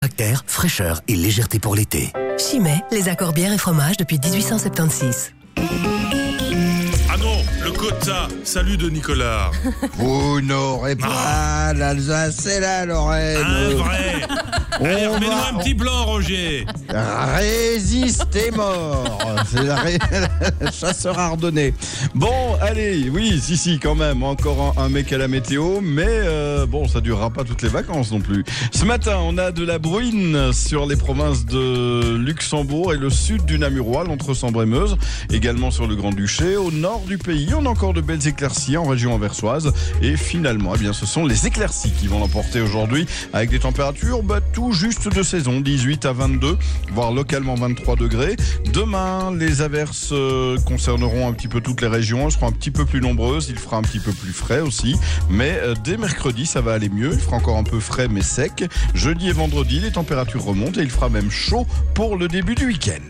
caractère, fraîcheur et légèreté pour l'été. Chimay, les accords bière et fromage depuis 1876. Ah non, le quota. Salut de Nicolas. Vous n'aurez pas l'Alsace, c'est la Lorraine. Un vrai. Allez, remets-nous un petit blanc, Roger. Résistez mort. C'est la chasseur ardennais. Bon, allez, oui, si, quand même. Encore un mec à la météo, mais bon, ça durera pas toutes les vacances non plus. Ce matin, on a de la bruine sur les provinces de Luxembourg et le sud du Namurois, l'Entre-Sambre et Meuse. Également sur le Grand-Duché. Au nord du pays, on a encore de belles éclaircies en région anversoise. Et finalement, ce sont les éclaircies qui vont l'emporter aujourd'hui avec des températures tout juste de saison, 18 à 22, voire localement 23 degrés. Demain, les averses concerneront un petit peu toutes les régions. Elles seront un petit peu plus nombreuses. Il fera un petit peu plus frais aussi. Mais dès mercredi, ça va aller mieux. Il fera encore un peu frais mais sec. Jeudi et vendredi, les températures remontent et il fera même chaud pour le début du week-end.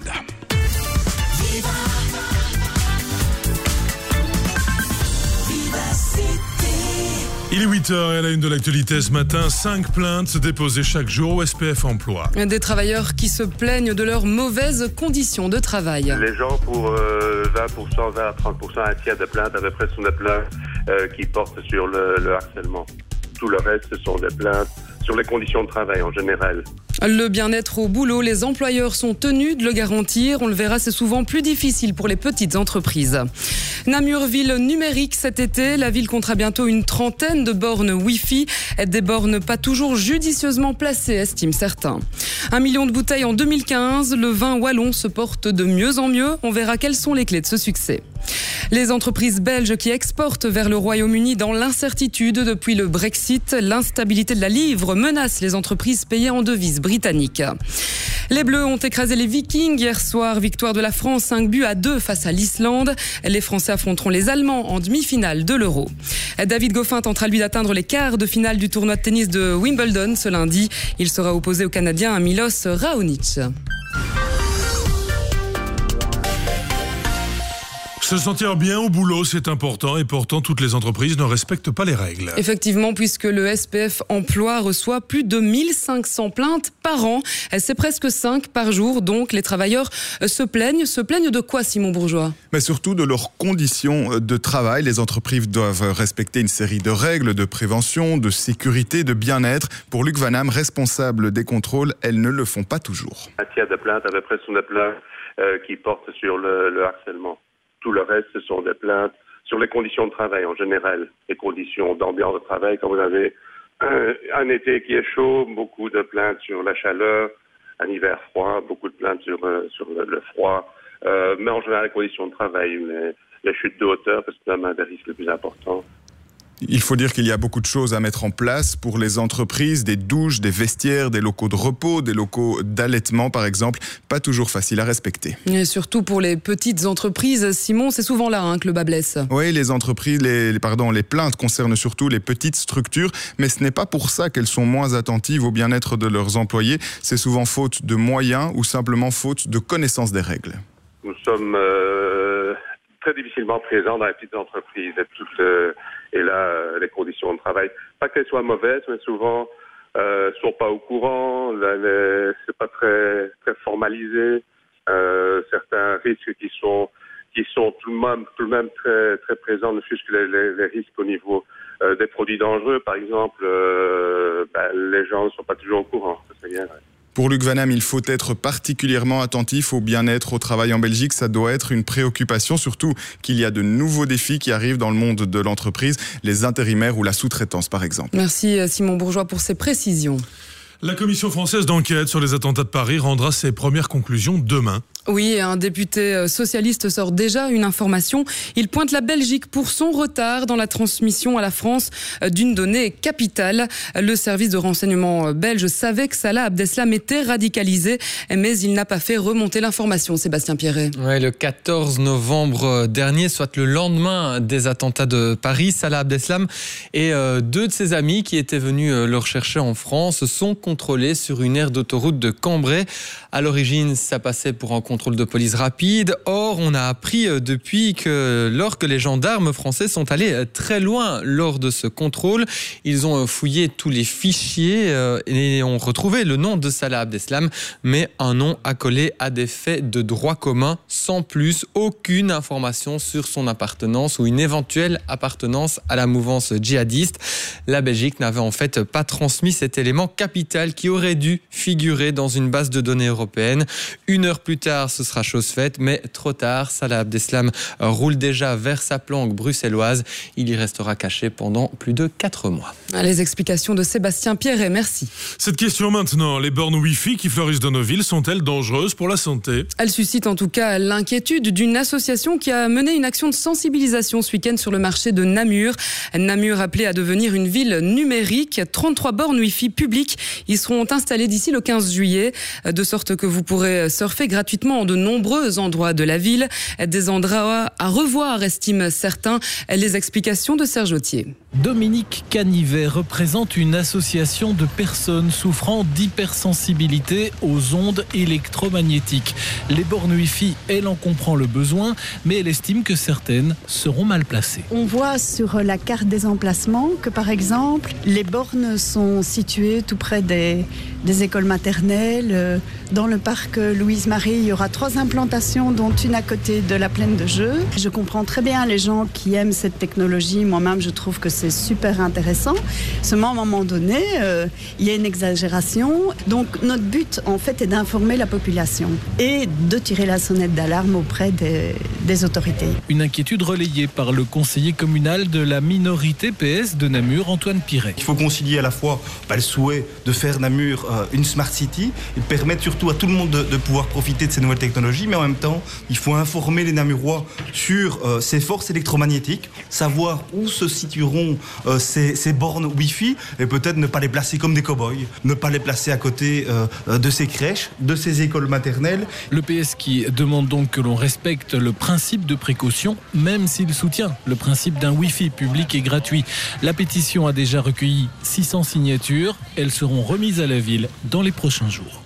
Il est 8h et à la une de l'actualité ce matin, 5 plaintes déposées chaque jour au SPF Emploi. Des travailleurs qui se plaignent de leurs mauvaises conditions de travail. Les gens pour 20%, 20 à 30%, un tiers des plaintes à peu près sont des plaintes qui portent sur le harcèlement. Tout le reste, ce sont des plaintes sur les conditions de travail en général. Le bien-être au boulot, les employeurs sont tenus de le garantir. On le verra, c'est souvent plus difficile pour les petites entreprises. Namur, ville numérique cet été. La ville comptera bientôt une trentaine de bornes Wi-Fi. Des bornes pas toujours judicieusement placées, estiment certains. 1 million de bouteilles en 2015. Le vin wallon se porte de mieux en mieux. On verra quelles sont les clés de ce succès. Les entreprises belges qui exportent vers le Royaume-Uni dans l'incertitude depuis le Brexit. L'instabilité de la livre menace les entreprises payées en devises britanniques. Les Bleus ont écrasé les Vikings hier soir. Victoire de la France, 5-2 face à l'Islande. Les Français affronteront les Allemands en demi-finale de l'Euro. David Goffin tentera lui d'atteindre les quarts de finale du tournoi de tennis de Wimbledon ce lundi. Il sera opposé au Canadien Milos Raonic. Se sentir bien au boulot, c'est important et pourtant toutes les entreprises ne respectent pas les règles. Effectivement, puisque le SPF Emploi reçoit plus de 1500 plaintes par an. C'est presque 5 par jour, donc les travailleurs se plaignent. Se plaignent de quoi, Simon Bourgeois ? Mais surtout de leurs conditions de travail. Les entreprises doivent respecter une série de règles de prévention, de sécurité, de bien-être. Pour Luc Vanham, responsable des contrôles, elles ne le font pas toujours. Un tiers des plaintes à peu près sont des plaintes qui portent sur le harcèlement. Tout le reste, ce sont des plaintes sur les conditions de travail en général, les conditions d'ambiance de travail. Quand vous avez un été qui est chaud, beaucoup de plaintes sur la chaleur, un hiver froid, beaucoup de plaintes sur le froid, mais en général les conditions de travail, les chutes de hauteur, parce que c'est un des risques les plus importants. Il faut dire qu'il y a beaucoup de choses à mettre en place pour les entreprises, des douches, des vestiaires, des locaux de repos, des locaux d'allaitement par exemple, pas toujours facile à respecter. Et surtout pour les petites entreprises, Simon, c'est souvent là que le bas blesse. Oui, les entreprises, les plaintes concernent surtout les petites structures, mais ce n'est pas pour ça qu'elles sont moins attentives au bien-être de leurs employés. C'est souvent faute de moyens ou simplement faute de connaissance des règles. Nous sommes très difficilement présents dans les petites entreprises et là, les conditions de travail, pas qu'elles soient mauvaises, mais souvent sont pas au courant, c'est pas très très formalisé, certains risques qui sont tout de même très très présents, ne fût-ce que les risques au niveau des produits dangereux, par exemple, les gens ne sont pas toujours au courant, ça c'est bien vrai. Pour Luc Vanham, il faut être particulièrement attentif au bien-être au travail en Belgique. Ça doit être une préoccupation, surtout qu'il y a de nouveaux défis qui arrivent dans le monde de l'entreprise, les intérimaires ou la sous-traitance par exemple. Merci Simon Bourgeois pour ces précisions. La commission française d'enquête sur les attentats de Paris rendra ses premières conclusions demain. Oui, un député socialiste sort déjà une information. Il pointe la Belgique pour son retard dans la transmission à la France d'une donnée capitale. Le service de renseignement belge savait que Salah Abdeslam était radicalisé, mais il n'a pas fait remonter l'information. Sébastien Pierret. Ouais, le 14 novembre dernier, soit le lendemain des attentats de Paris, Salah Abdeslam et 2 de ses amis qui étaient venus le rechercher en France sont contrôlés sur une aire d'autoroute de Cambrai. À l'origine, ça passait pour un contrôle de police rapide. Or, on a appris depuis lors que les gendarmes français sont allés très loin lors de ce contrôle. Ils ont fouillé tous les fichiers et ont retrouvé le nom de Salah Abdeslam, mais un nom accolé à des faits de droit commun, sans plus aucune information sur son appartenance ou une éventuelle appartenance à la mouvance djihadiste. La Belgique n'avait en fait pas transmis cet élément capital qui aurait dû figurer dans une base de données européenne. 1 heure plus tard, ce sera chose faite, mais trop tard. Salah Abdeslam roule déjà vers sa planque bruxelloise. Il y restera caché pendant plus de 4 mois. Les explications de Sébastien Pierret, merci. Cette question maintenant, les bornes Wi-Fi qui fleurissent dans nos villes sont-elles dangereuses pour la santé ? Elles suscitent en tout cas l'inquiétude d'une association qui a mené une action de sensibilisation ce week-end sur le marché de Namur. Namur appelé à devenir une ville numérique. 33 bornes Wi-Fi publiques y seront installées d'ici le 15 juillet, de sorte que vous pourrez surfer gratuitement en de nombreux endroits de la ville. Des endroits à revoir, estiment certains. Les explications de Serge Autier. Dominique Canivet représente une association de personnes souffrant d'hypersensibilité aux ondes électromagnétiques. Les bornes Wi-Fi, elle en comprend le besoin, mais elle estime que certaines seront mal placées. On voit sur la carte des emplacements que, par exemple, les bornes sont situées tout près des écoles maternelles. Dans le parc Louise-Marie, il y aura 3 implantations, dont une à côté de la plaine de jeux. Je comprends très bien les gens qui aiment cette technologie. Moi-même, je trouve que c'est super intéressant. Seulement, à un moment donné, il y a une exagération. Donc, notre but, en fait, est d'informer la population et de tirer la sonnette d'alarme auprès des autorités. Une inquiétude relayée par le conseiller communal de la minorité PS de Namur, Antoine Piret. Il faut concilier à la fois le souhait de faire Namur une smart city et permettre surtout à tout le monde de pouvoir profiter de ces nouvelles technologies, mais en même temps, il faut informer les Namurois sur ces forces électromagnétiques, savoir où se situeront ces bornes Wi-Fi et peut-être ne pas les placer comme des cow-boys, ne pas les placer à côté de ces crèches, de ces écoles maternelles. Le PS qui demande donc que l'on respecte le principe de précaution, même s'il soutient le principe d'un Wi-Fi public et gratuit. La pétition a déjà recueilli 600 signatures. Elles seront remises à la ville dans les prochains jours.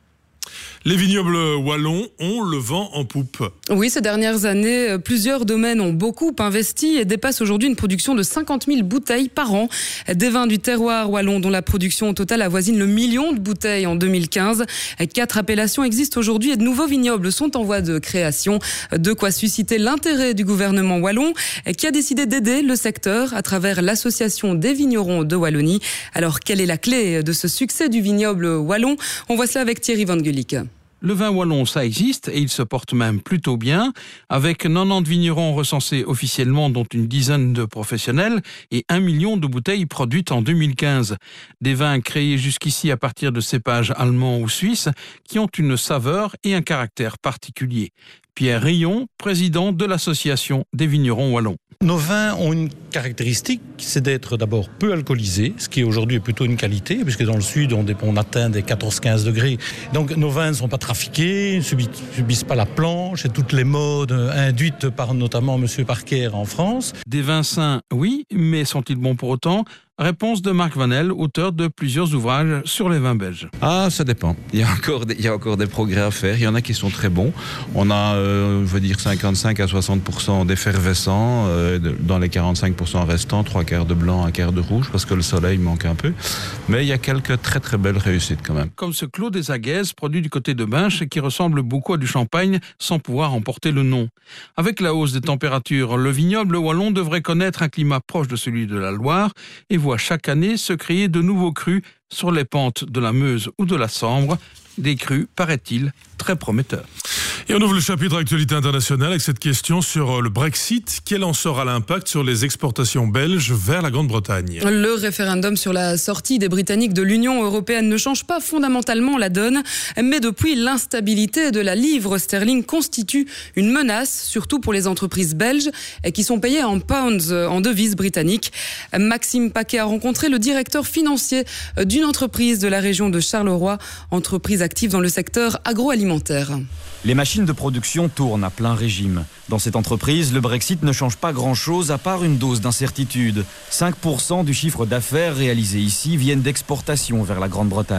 Les vignobles wallons ont le vent en poupe. Oui, ces dernières années, plusieurs domaines ont beaucoup investi et dépassent aujourd'hui une production de 50 000 bouteilles par an. Des vins du terroir wallon dont la production totale avoisine le 1 million de bouteilles en 2015. 4 appellations existent aujourd'hui et de nouveaux vignobles sont en voie de création. De quoi susciter l'intérêt du gouvernement wallon qui a décidé d'aider le secteur à travers l'association des vignerons de Wallonie. Alors, quelle est la clé de ce succès du vignoble wallon ? On voit cela avec Thierry Van Gulik. Le vin wallon, ça existe et il se porte même plutôt bien, avec 90 vignerons recensés officiellement, dont une dizaine de professionnels, et 1 million de bouteilles produites en 2015. Des vins créés jusqu'ici à partir de cépages allemands ou suisses, qui ont une saveur et un caractère particulier. Pierre Rayon, président de l'association des vignerons wallons. Nos vins ont une caractéristique, c'est d'être d'abord peu alcoolisés, ce qui aujourd'hui est plutôt une qualité, puisque dans le sud, on atteint des 14-15 degrés. Donc nos vins ne sont pas trafiqués, ne subissent pas la planche et toutes les modes induites par notamment M. Parker en France. Des vins sains, oui, mais sont-ils bons pour autant ? Réponse de Marc Vanel, auteur de plusieurs ouvrages sur les vins belges. Ah, ça dépend. Il y a encore des progrès à faire. Il y en a qui sont très bons. On a, je veux dire, 55 à 60% d'effervescents, dans les 45% restants, 3/4 de blanc, 1/4 de rouge, parce que le soleil manque un peu. Mais il y a quelques très très belles réussites quand même. Comme ce Clos des Aguaises, produit du côté de Binche, qui ressemble beaucoup à du champagne, sans pouvoir en porter le nom. Avec la hausse des températures, le vignoble wallon devrait connaître un climat proche de celui de la Loire et voit chaque année se créer de nouveaux crus sur les pentes de la Meuse ou de la Sambre. Des crus, paraît-il, très prometteurs. Et on ouvre le chapitre actualité internationale avec cette question sur le Brexit. Quel en sera l'impact sur les exportations belges vers la Grande-Bretagne ? Le référendum sur la sortie des Britanniques de l'Union européenne ne change pas fondamentalement la donne, mais depuis, l'instabilité de la livre sterling constitue une menace, surtout pour les entreprises belges qui sont payées en pounds, en devises britanniques. Maxime Paquet a rencontré le directeur financier d'une entreprise de la région de Charleroi, entreprise active dans le secteur agroalimentaire. Les machines de production tournent à plein régime. Dans cette entreprise, le Brexit ne change pas grand-chose à part une dose d'incertitude. 5% du chiffre d'affaires réalisé ici viennent d'exportation vers la Grande-Bretagne.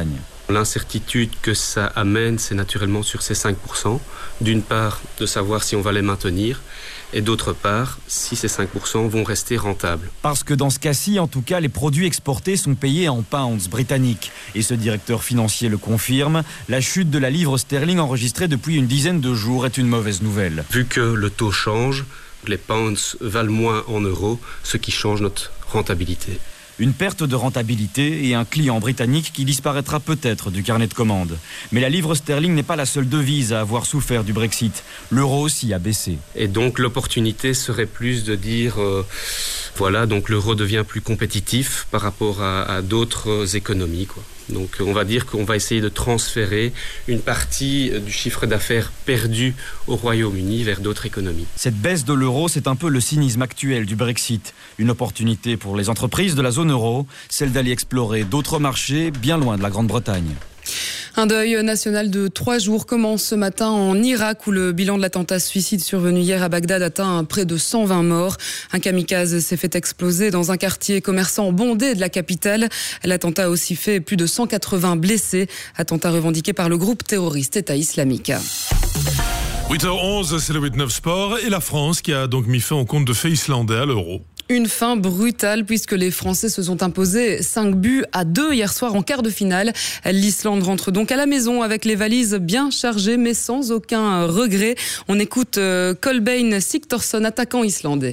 L'incertitude que ça amène, c'est naturellement sur ces 5%. D'une part, de savoir si on va les maintenir, et d'autre part, si ces 5% vont rester rentables. Parce que dans ce cas-ci, en tout cas, les produits exportés sont payés en pounds britanniques. Et ce directeur financier le confirme, la chute de la livre sterling enregistrée depuis une dizaine de jours est une mauvaise nouvelle. Vu que le taux change, les pounds valent moins en euros, ce qui change notre rentabilité. Une perte de rentabilité et un client britannique qui disparaîtra peut-être du carnet de commandes. Mais la livre sterling n'est pas la seule devise à avoir souffert du Brexit. L'euro aussi a baissé. Et donc l'opportunité serait plus de dire, voilà, donc l'euro devient plus compétitif par rapport à d'autres économies, quoi. Donc on va dire qu'on va essayer de transférer une partie du chiffre d'affaires perdu au Royaume-Uni vers d'autres économies. Cette baisse de l'euro, c'est un peu le cynisme actuel du Brexit. Une opportunité pour les entreprises de la zone euro, celle d'aller explorer d'autres marchés bien loin de la Grande-Bretagne. Un deuil national de 3 jours commence ce matin en Irak où le bilan de l'attentat suicide survenu hier à Bagdad atteint près de 120 morts. Un kamikaze s'est fait exploser dans un quartier commerçant bondé de la capitale. L'attentat a aussi fait plus de 180 blessés. Attentat revendiqué par le groupe terroriste État islamique. 8h11, c'est le 8-9 Sport et la France qui a donc mis fin au compte de fait islandais à l'Euro. Une fin brutale puisque les Français se sont imposés 5-2 hier soir en quart de finale. L'Islande rentre donc à la maison avec les valises bien chargées mais sans aucun regret. On écoute Kolbeinn Sigthorsson, attaquant islandais.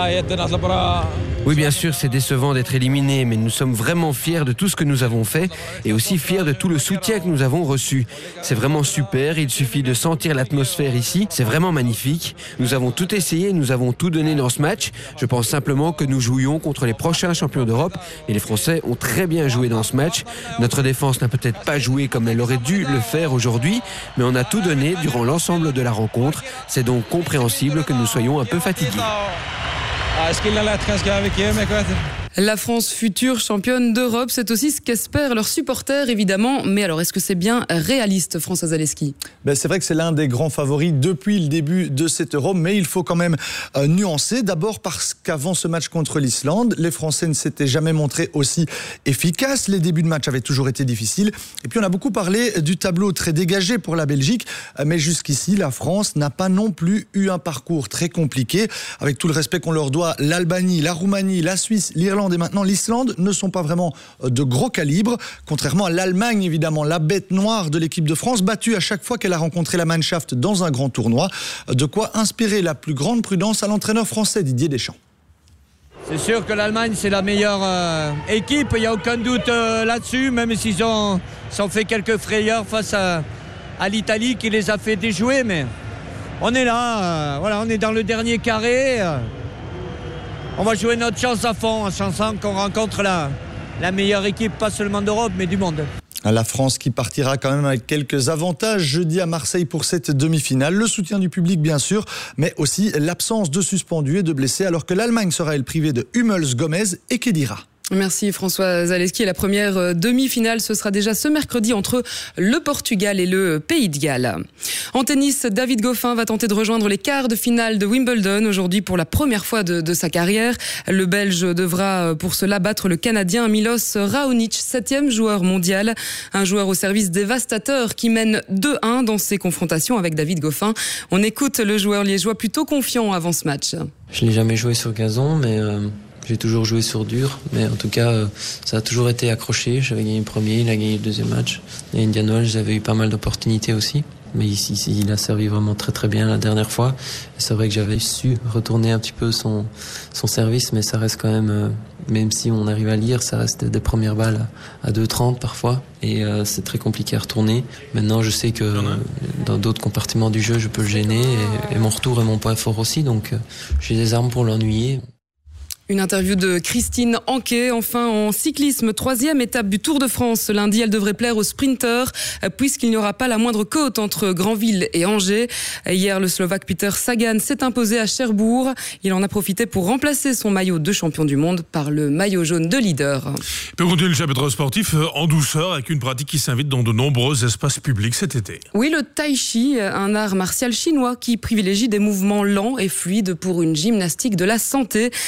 Oui, bien sûr, c'est décevant d'être éliminé, mais nous sommes vraiment fiers de tout ce que nous avons fait et aussi fiers de tout le soutien que nous avons reçu. C'est vraiment super, il suffit de sentir l'atmosphère ici, c'est vraiment magnifique. Nous avons tout essayé, nous avons tout donné dans ce match. Je pense simplement que nous jouions contre les prochains champions d'Europe et les Français ont très bien joué dans ce match. Notre défense n'a peut-être pas joué comme elle aurait dû le faire aujourd'hui, mais on a tout donné durant l'ensemble de la rencontre. C'est donc compréhensible que nous soyons un peu fatigués. La France future championne d'Europe, c'est aussi ce qu'espèrent leurs supporters évidemment. Mais alors est-ce que c'est bien réaliste, François Zaleski ? C'est vrai que c'est l'un des grands favoris depuis le début de cet Euro, mais il faut quand même nuancer. D'abord parce qu'avant ce match contre l'Islande, les Français ne s'étaient jamais montrés aussi efficaces. Les débuts de match avaient toujours été difficiles. Et puis on a beaucoup parlé du tableau très dégagé pour la Belgique. Mais jusqu'ici, la France n'a pas non plus eu un parcours très compliqué. Avec tout le respect qu'on leur doit, l'Albanie, la Roumanie, la Suisse, l'Irlande et maintenant l'Islande ne sont pas vraiment de gros calibre, contrairement à l'Allemagne évidemment, la bête noire de l'équipe de France, battue à chaque fois qu'elle a rencontré la Mannschaft dans un grand tournoi. De quoi inspirer la plus grande prudence à l'entraîneur français Didier Deschamps. C'est sûr que l'Allemagne c'est la meilleure équipe, il n'y a aucun doute là-dessus, même s'ils ont fait quelques frayeurs face à l'Italie qui les a fait déjouer, mais on est là, voilà, on est dans le dernier carré. On va jouer notre chance à fond, en sachant qu'on rencontre la meilleure équipe, pas seulement d'Europe, mais du monde. La France qui partira quand même avec quelques avantages jeudi à Marseille pour cette demi-finale. Le soutien du public, bien sûr, mais aussi l'absence de suspendus et de blessés, alors que l'Allemagne sera, elle, privée de Hummels, Gomez et Khedira. Merci François Zaleski. Et la première demi-finale, ce sera déjà ce mercredi entre le Portugal et le Pays de Galles. En tennis, David Goffin va tenter de rejoindre les quarts de finale de Wimbledon aujourd'hui pour la première fois de sa carrière. Le Belge devra pour cela battre le Canadien Milos Raonic, 7e joueur mondial. Un joueur au service dévastateur qui mène 2-1 dans ses confrontations avec David Goffin. On écoute le joueur liégeois plutôt confiant avant ce match. Je n'ai jamais joué sur gazon, mais j'ai toujours joué sur dur, mais en tout cas, ça a toujours été accroché. J'avais gagné le premier, il a gagné le deuxième match. Et Indian Wells, j'avais eu pas mal d'opportunités aussi. Mais ici, il a servi vraiment très très bien la dernière fois. Et c'est vrai que j'avais su retourner un petit peu son service, mais ça reste quand même si on arrive à lire, ça reste des premières balles à 2,30 parfois. Et c'est très compliqué à retourner. Maintenant, je sais que dans d'autres compartiments du jeu, je peux le gêner. Et mon retour est mon point fort aussi, donc j'ai des armes pour l'ennuyer. Une interview de Christine Anquet. Enfin, en cyclisme, 3e étape du Tour de France. Lundi, elle devrait plaire aux sprinteurs puisqu'il n'y aura pas la moindre côte entre Granville et Angers. Hier, le Slovaque Peter Sagan s'est imposé à Cherbourg. Il en a profité pour remplacer son maillot de champion du monde par le maillot jaune de leader. Pour continuer le chapitre sportif en douceur avec une pratique qui s'invite dans de nombreux espaces publics cet été. Oui, le tai chi, un art martial chinois qui privilégie des mouvements lents et fluides pour une gymnastique de la santé. Des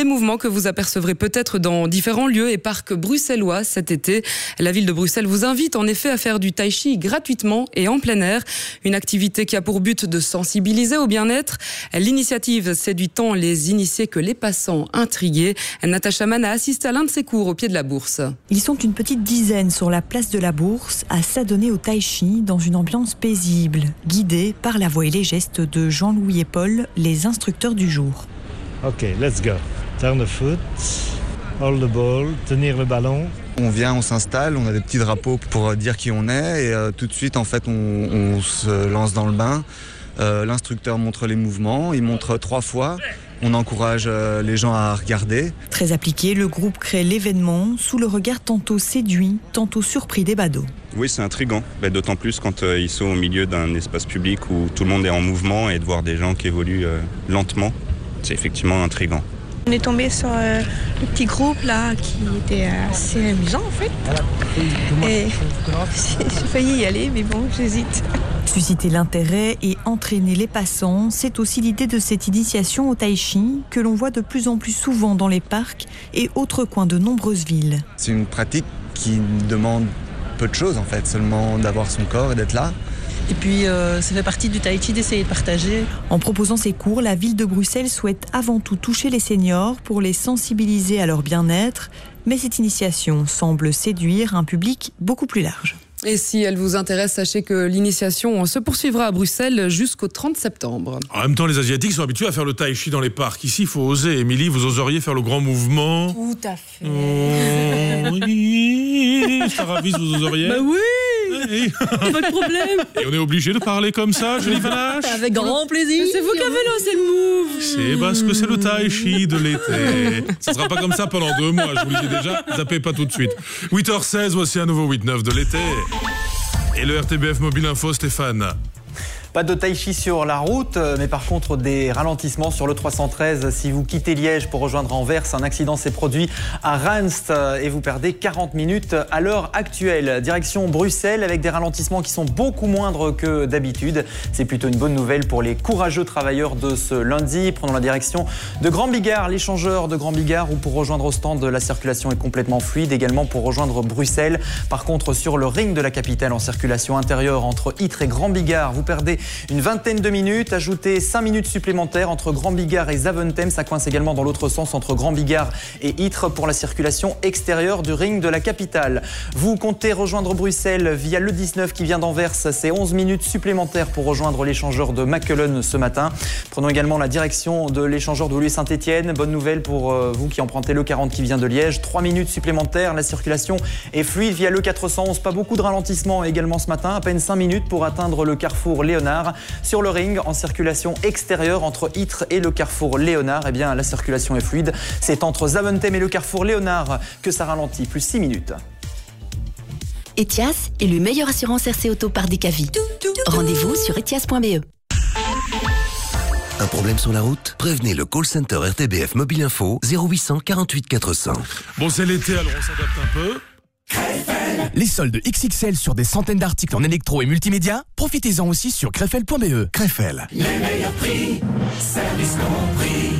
mouvements que vous apercevrez peut-être dans différents lieux et parcs bruxellois cet été. La ville de Bruxelles vous invite en effet à faire du tai chi gratuitement et en plein air. Une activité qui a pour but de sensibiliser au bien-être. L'initiative séduit tant les initiés que les passants intrigués. Natacha Mann a assisté à l'un de ces cours au pied de la Bourse. Ils sont une petite dizaine sur la place de la Bourse à s'adonner au tai chi dans une ambiance paisible, guidés par la voix et les gestes de Jean-Louis et Paul, les instructeurs du jour. Ok, let's go. Turn the foot, hold the ball, tenir le ballon. On vient, on s'installe, on a des petits drapeaux pour dire qui on est et tout de suite en fait on se lance dans le bain. L'instructeur montre les mouvements, il montre 3 fois. On encourage les gens à regarder. Très appliqué, le groupe crée l'événement sous le regard tantôt séduit, tantôt surpris des badauds. Oui, c'est intriguant, d'autant plus quand ils sont au milieu d'un espace public où tout le monde est en mouvement et de voir des gens qui évoluent lentement, c'est effectivement intriguant. On est tombé sur le petit groupe là qui était assez amusant en fait. Et j'ai failli y aller, mais bon, j'hésite. Susciter l'intérêt et entraîner les passants, c'est aussi l'idée de cette initiation au tai chi que l'on voit de plus en plus souvent dans les parcs et autres coins de nombreuses villes. C'est une pratique qui demande peu de choses en fait, seulement d'avoir son corps et d'être là. Et puis, ça fait partie du tai chi d'essayer de partager. En proposant ces cours, la ville de Bruxelles souhaite avant tout toucher les seniors pour les sensibiliser à leur bien-être. Mais cette initiation semble séduire un public beaucoup plus large. Et si elle vous intéresse, sachez que l'initiation se poursuivra à Bruxelles jusqu'au 30 septembre. En même temps, les Asiatiques sont habitués à faire le tai chi dans les parcs. Ici, il faut oser. Émilie, vous oseriez faire le grand mouvement? Tout à fait. Oh, oui. Sarah Wies, vous oseriez? Bah oui. Oui. Pas de problème. Et on est obligé de parler comme ça, Julie Vanache? Avec grand plaisir. C'est vous qui avez lancé le move. C'est parce que c'est le tai chi de l'été. Ça sera pas comme ça pendant 2 mois, je vous le dis déjà. Zappez pas tout de suite. 8h16, voici un nouveau 8-9 de l'été. Et le RTBF Mobile Info, Stéphane. Pas de tai chi sur la route, mais par contre des ralentissements sur le 313. Si vous quittez Liège pour rejoindre Anvers, un accident s'est produit à Reims et vous perdez 40 minutes à l'heure actuelle. Direction Bruxelles avec des ralentissements qui sont beaucoup moindres que d'habitude. C'est plutôt une bonne nouvelle pour les courageux travailleurs de ce lundi. Prenons la direction de Grand Bigard, l'échangeur de Grand Bigard, où pour rejoindre Ostende, la circulation est complètement fluide. Également pour rejoindre Bruxelles. Par contre, sur le ring de la capitale en circulation intérieure entre Ytre et Grand Bigard, vous perdez une vingtaine de minutes, ajoutez 5 minutes supplémentaires entre Grand Bigard et Zaventem. Ça coince également dans l'autre sens entre Grand Bigard et Ytre pour la circulation extérieure du ring de la capitale. Vous comptez rejoindre Bruxelles via le 19 qui vient d'Anvers. C'est 11 minutes supplémentaires pour rejoindre l'échangeur de Machelen ce matin. Prenons également la direction de l'échangeur de Woluwe-Saint-Etienne. Bonne nouvelle pour vous qui empruntez le 40 qui vient de Liège. 3 minutes supplémentaires. La circulation est fluide via le 411. Pas beaucoup de ralentissement également ce matin. À peine 5 minutes pour atteindre le carrefour Léonard. Sur le ring, en circulation extérieure entre Ytre et le carrefour Léonard, eh bien, la circulation est fluide. C'est entre Zaventem et le carrefour Léonard que ça ralentit, plus 6 minutes. Etias est le meilleur assurance RC Auto par Decavi. Rendez-vous sur etias.be. Un problème sur la route? Prévenez le call center RTBF Mobile Info 0800 48 400. Bon, c'est l'été, alors on s'adapte un peu. Les soldes XXL sur des centaines d'articles en électro et multimédia, profitez-en aussi sur Crefel.be. Crefel. Les meilleurs prix, service compris.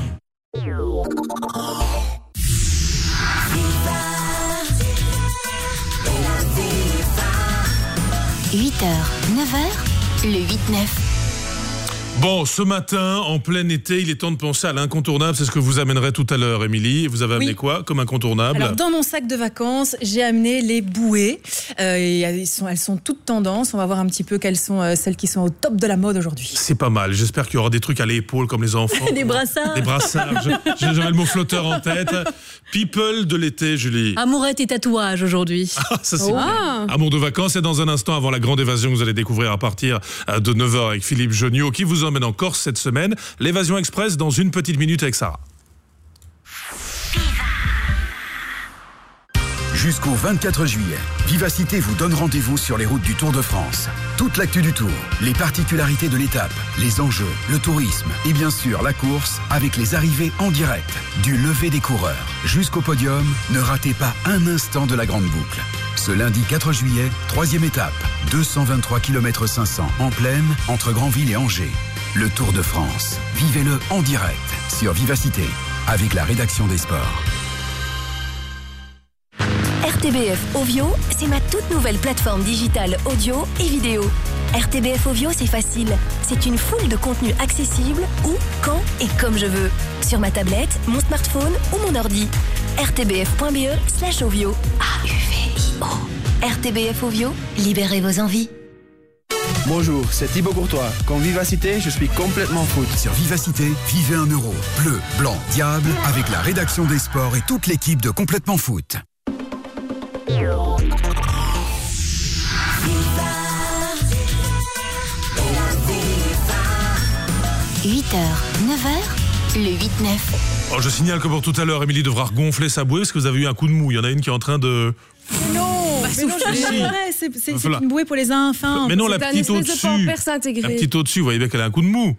8h, 9h, le 8-9. Bon, ce matin, en plein été, il est temps de penser à l'incontournable. C'est ce que vous amènerez tout à l'heure, Émilie. Vous avez amené quoi comme incontournable? Alors, dans mon sac de vacances, j'ai amené les bouées. Et elles sont toutes tendances. On va voir un petit peu quelles sont celles qui sont au top de la mode aujourd'hui. C'est pas mal. J'espère qu'il y aura des trucs à l'épaule comme les enfants. Des brassards. Des brassards. J'avais le mot flotteur en tête. People de l'été, Julie. Amourette et tatouage aujourd'hui. Ah, ça c'est bien. Amour de vacances. Et dans un instant, avant la grande évasion que vous allez découvrir à partir de 9h avec Philippe Geniot, qui vous emmène en Corse cette semaine. L'évasion express dans une petite minute avec Sarah. Jusqu'au 24 juillet, Vivacité vous donne rendez-vous sur les routes du Tour de France. Toute l'actu du Tour, les particularités de l'étape, les enjeux, le tourisme et bien sûr la course avec les arrivées en direct. Du lever des coureurs jusqu'au podium, ne ratez pas un instant de la grande boucle. Ce lundi 4 juillet, 3e étape, 223 km 500 en plaine entre Granville et Angers. Le Tour de France, vivez-le en direct sur Vivacité. avec la rédaction des sports. RTBF Ovio, c'est ma toute nouvelle plateforme digitale audio et vidéo. RTBF Ovio, c'est facile. C'est une foule de contenus accessibles où, quand et comme je veux. Sur ma tablette, mon smartphone ou mon ordi. rtbf.be/ovio. AUVIO. RTBF Ovio, libérez vos envies. Bonjour, c'est Thibaut Courtois. Comme Vivacité, je suis complètement foot. Sur Vivacité, vivez 1 euro. Bleu, blanc, diable, avec la rédaction des sports et toute l'équipe de Complètement Foot. 8h, 9h, le 8-9. Oh, je signale que pour tout à l'heure, Émilie devra regonfler sa bouée parce que vous avez eu un coup de mou. Il y en a une qui est en train de... Mais non, c'est Voilà. une bouée pour les enfants. Mais non, la petite au-dessus. La petite au-dessus, vous voyez bien qu'elle a un coup de mou.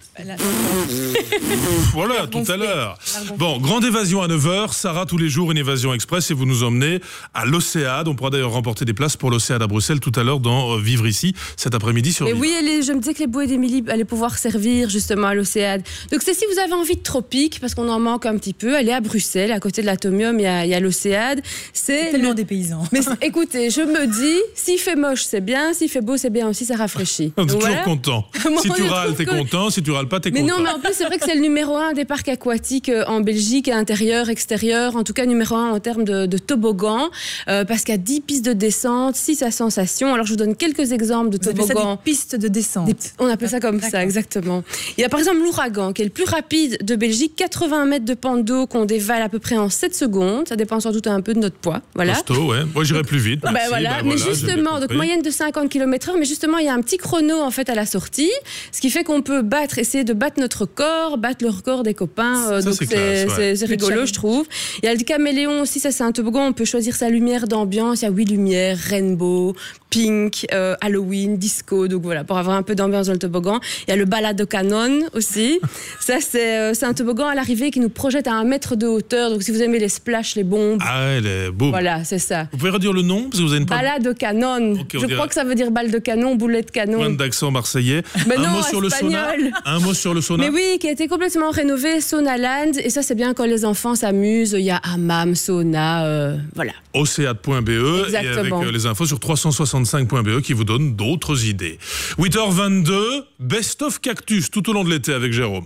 Voilà, tout à l'heure. Bon, grande évasion à 9h. Sarah, tous les jours, une évasion express et vous nous emmenez à l'Océade. On pourra d'ailleurs remporter des places pour l'Océade à Bruxelles tout à l'heure dans Vivre ici, cet après-midi sur Mais Vivre. oui, je me disais que les bouées d'Émilie allaient pouvoir servir justement à l'Océade. Donc c'est si vous avez envie de tropique, parce qu'on en manque un petit peu, allez à Bruxelles, à côté de l'Atomium, il y a l'Océade. C'est tellement des paysans. Mais écoutez, je me dis, s'il fait moche, c'est bien, s'il fait beau, c'est bien aussi, ça rafraîchit. On est toujours voilà. content. Si tu râles, t'es content. Si tu râles pas, t'es content. Mais non, mais en plus, c'est vrai que c'est le numéro 1 des parcs aquatiques en Belgique, intérieur, extérieur, en tout cas numéro 1 en termes de toboggan, parce qu'il y a 10 pistes de descente, 6 à sensation. Alors, je vous donne quelques exemples de toboggans. Vous appelez ça des pistes de descente. On appelle ça comme ça, exactement. Il y a par exemple l'Ouragan, qui est le plus rapide de Belgique, 80 mètres de pente d'eau qu'on dévale à peu près en 7 secondes. Ça dépend sans doute un peu de notre poids. Voilà. Costaud, ouais. Moi, j'irais plus vite. Ben voilà. Mais justement, donc moyenne de 50 km/h, mais justement, il y a un petit chrono en fait à la sortie, ce qui fait qu'on peut essayer de battre notre record, battre le record des copains. Donc c'est rigolo, je trouve. Il y a le caméléon aussi, ça c'est un toboggan, on peut choisir sa lumière d'ambiance. Il y a 8 lumières, rainbow, pink, Halloween, disco, donc voilà, pour avoir un peu d'ambiance dans le toboggan. Il y a le balado canon aussi. Ça c'est un toboggan à l'arrivée qui nous projette à 1 mètre de hauteur. Donc si vous aimez les splashs, les bombes. Ah, elle est beau. Voilà, c'est ça. Vous pouvez redire le nom parce que vous avez une balade canon. Okay, je crois que ça veut dire balle de canon, boulet de canon. Point d'accent marseillais. Mais un non, mot sur espagnol. le sauna. Un mot sur le sauna. Mais oui, qui a été complètement rénové, Saunaland. Et ça, c'est bien quand les enfants s'amusent. Il y a hammam, sauna, voilà. Océade.be et avec les infos sur 365.be qui vous donnent d'autres idées. 8h22, Best of Cactus tout au long de l'été avec Jérôme.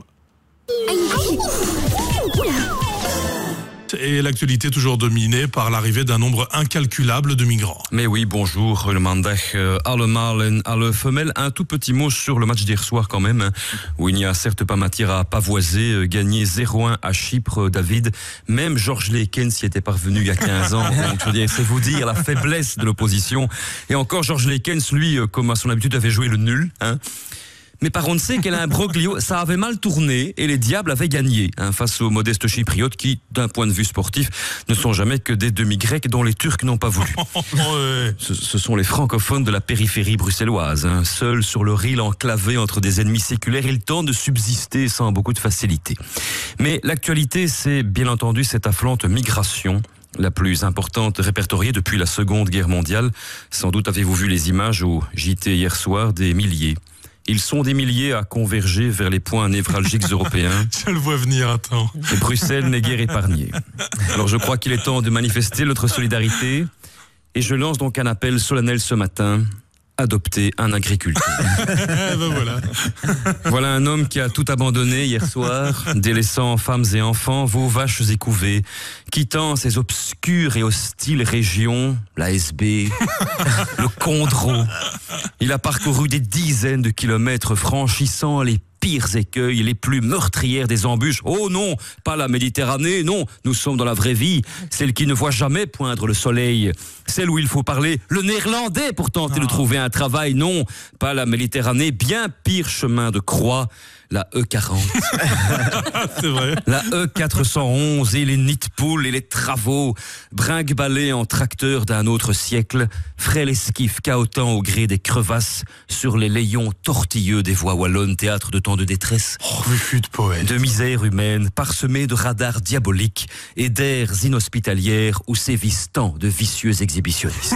Et l'actualité toujours dominée par l'arrivée d'un nombre incalculable de migrants. Mais oui, bonjour, le mandag, alle mâlen, alle femelles. Un tout petit mot sur le match d'hier soir quand même, où il n'y a certes pas matière à pavoiser, gagner 0-1 à Chypre, David. Même Georges Lekens y était parvenu il y a 15 ans. Donc je veux dire, c'est vous dire la faiblesse de l'opposition. Et encore Georges Lekens, lui, comme à son habitude, avait joué le nul, hein. Mais par on sait qu'elle a un broglio, ça avait mal tourné et les Diables avaient gagné face aux modestes Chypriotes qui, d'un point de vue sportif, ne sont jamais que des demi-grecs dont les Turcs n'ont pas voulu. Ce sont les francophones de la périphérie bruxelloise. Seuls sur le Ril enclavés entre des ennemis séculaires, ils tentent de subsister sans beaucoup de facilité. Mais l'actualité, c'est bien entendu cette affluente migration, la plus importante répertoriée depuis la Seconde Guerre mondiale. Sans doute avez-vous vu les images au JT hier soir, des milliers. Ils sont des milliers à converger vers les points névralgiques européens. Je le vois venir, attends. Et Bruxelles n'est guère épargnée. Alors je crois qu'il est temps de manifester notre solidarité. Et je lance donc un appel solennel ce matin. Adopter un agriculteur. Ben voilà. Voilà un homme qui a tout abandonné hier soir, délaissant femmes et enfants, veaux, vaches et couvées, quittant ces obscures et hostiles régions, la SB, le Condro. Il a parcouru des dizaines de kilomètres, franchissant les pires écueils, les plus meurtrières des embûches. Oh non, pas la Méditerranée, non, nous sommes dans la vraie vie, celle qui ne voit jamais poindre le soleil, celle où il faut parler le néerlandais pour tenter de trouver un travail, non, pas la Méditerranée, bien pire chemin de croix, la E40. C'est vrai. La E411 et les nids de poules et les travaux, brinque-ballés en tracteur d'un autre siècle, frêle esquif cahotant au gré des crevasses sur les layons tortilleux des voies wallonnes, théâtre de temps de détresse, de poète, de misère humaine, parsemée de radars diaboliques et d'aires inhospitalières où sévissent tant de vicieux exhibitionnistes.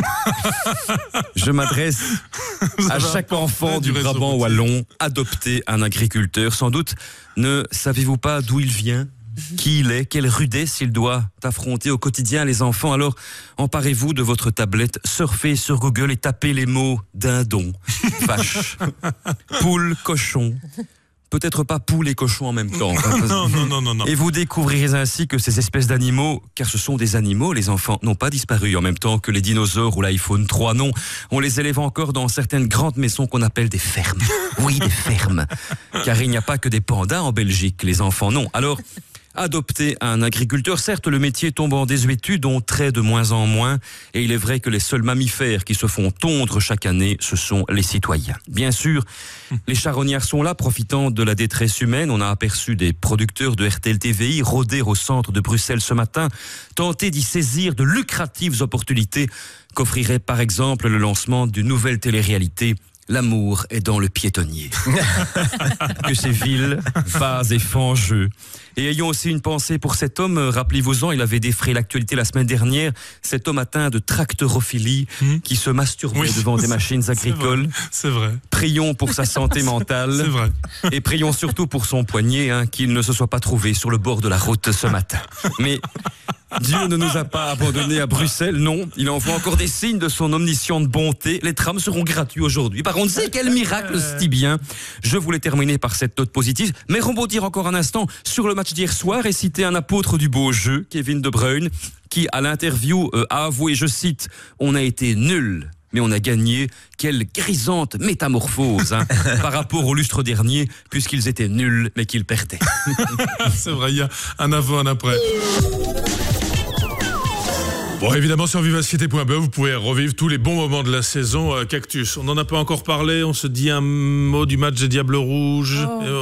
Je m'adresse à chaque enfant du Brabant wallon, adopter un agriculteur. Sans doute, ne savez-vous pas d'où il vient ? qui il est, quelle rudesse il doit affronter au quotidien les enfants. Alors, emparez-vous de votre tablette, surfez sur Google et tapez les mots dindon, vache, poule, cochon. Peut-être pas poule et cochon en même temps. Non. Et vous découvrirez ainsi que ces espèces d'animaux, car ce sont des animaux, les enfants, n'ont pas disparu en même temps que les dinosaures ou l'iPhone 3. Non, on les élève encore dans certaines grandes maisons qu'on appelle des fermes. Oui, des fermes. Car il n'y a pas que des pandas en Belgique, les enfants, non. Alors, adopter un agriculteur, certes, le métier tombe en désuétude, on traite de moins en moins, et il est vrai que les seuls mammifères qui se font tondre chaque année, ce sont les citoyens. Bien sûr, les charognards sont là, profitant de la détresse humaine. On a aperçu des producteurs de RTL TVI rôder au centre de Bruxelles ce matin, tenter d'y saisir de lucratives opportunités qu'offrirait par exemple le lancement d'une nouvelle télé-réalité. L'amour est dans le piétonnier. Que c'est vil, vase et fangeux. Et ayons aussi une pensée pour cet homme, rappelez-vous-en, il avait défrayé l'actualité la semaine dernière, cet homme atteint de tracteurophilie qui se masturbait devant des machines agricoles. C'est vrai. Prions pour sa santé mentale. C'est vrai. Et prions surtout pour son poignet, qu'il ne se soit pas trouvé sur le bord de la route ce matin. Mais Dieu ne nous a pas abandonnés à Bruxelles, non. Il envoie encore des signes de son omnisciente bonté. Les trams seront gratuits aujourd'hui. Par contre, c'est quel miracle, si bien. Je voulais terminer par cette note positive, mais rebondir encore un instant sur le match d'hier soir et citer un apôtre du beau jeu, Kevin De Bruyne, qui, à l'interview, a avoué, je cite, « On a été nuls, mais on a gagné. Quelle grisante métamorphose par rapport au lustre dernier, puisqu'ils étaient nuls, mais qu'ils perdaient. » C'est vrai, il y a un avant, un après. Bon, évidemment, sur vivacité.be, vous pouvez revivre tous les bons moments de la saison Cactus. On n'en a pas encore parlé, on se dit un mot du match des Diables Rouges.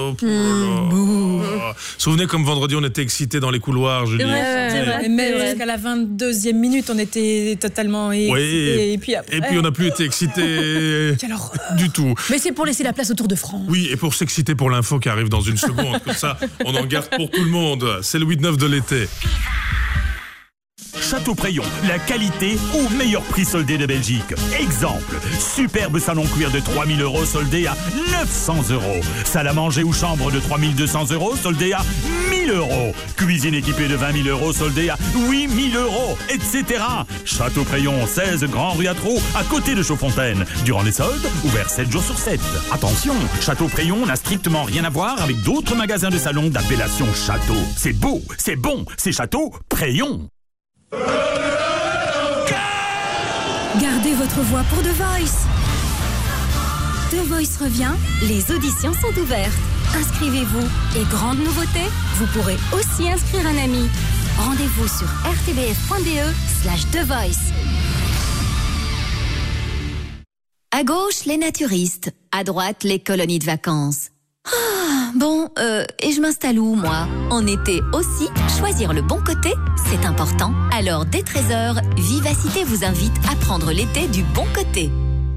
Souvenez comme vendredi, on était excités dans les couloirs, Julie. Et même jusqu'à la 22e minute, on était totalement excités. Et puis on n'a plus été excités du tout. Mais c'est pour laisser la place au Tour de France. Oui, et pour s'exciter pour l'info qui arrive dans une seconde. Comme ça, on en garde pour tout le monde. C'est le 8-9 de l'été. Château Prayon, la qualité au meilleur prix soldé de Belgique. Exemple, superbe salon cuir de 3 000 € soldé à 900 €. Salle à manger ou chambre de 3 200 € soldé à 1 000 €. Cuisine équipée de 20 000 € soldé à 8 000 €, etc. Château Prayon, 16 Grand Rue Atro, à côté de Chaudfontaine. Durant les soldes, ouvert 7 jours sur 7. Attention, Château Prayon n'a strictement rien à voir avec d'autres magasins de salon d'appellation Château. C'est beau, c'est bon, c'est Château Prayon. Gardez votre voix pour The Voice. The Voice revient, les auditions sont ouvertes. Inscrivez-vous et grande nouveauté, vous pourrez aussi inscrire un ami. Rendez-vous sur rtbf.be/The Voice. À gauche, les naturistes. À droite, les colonies de vacances. Et je m'installe où, moi? En été aussi, choisir le bon côté, c'est important. Alors, dès 13h, Vivacité vous invite à prendre l'été du bon côté.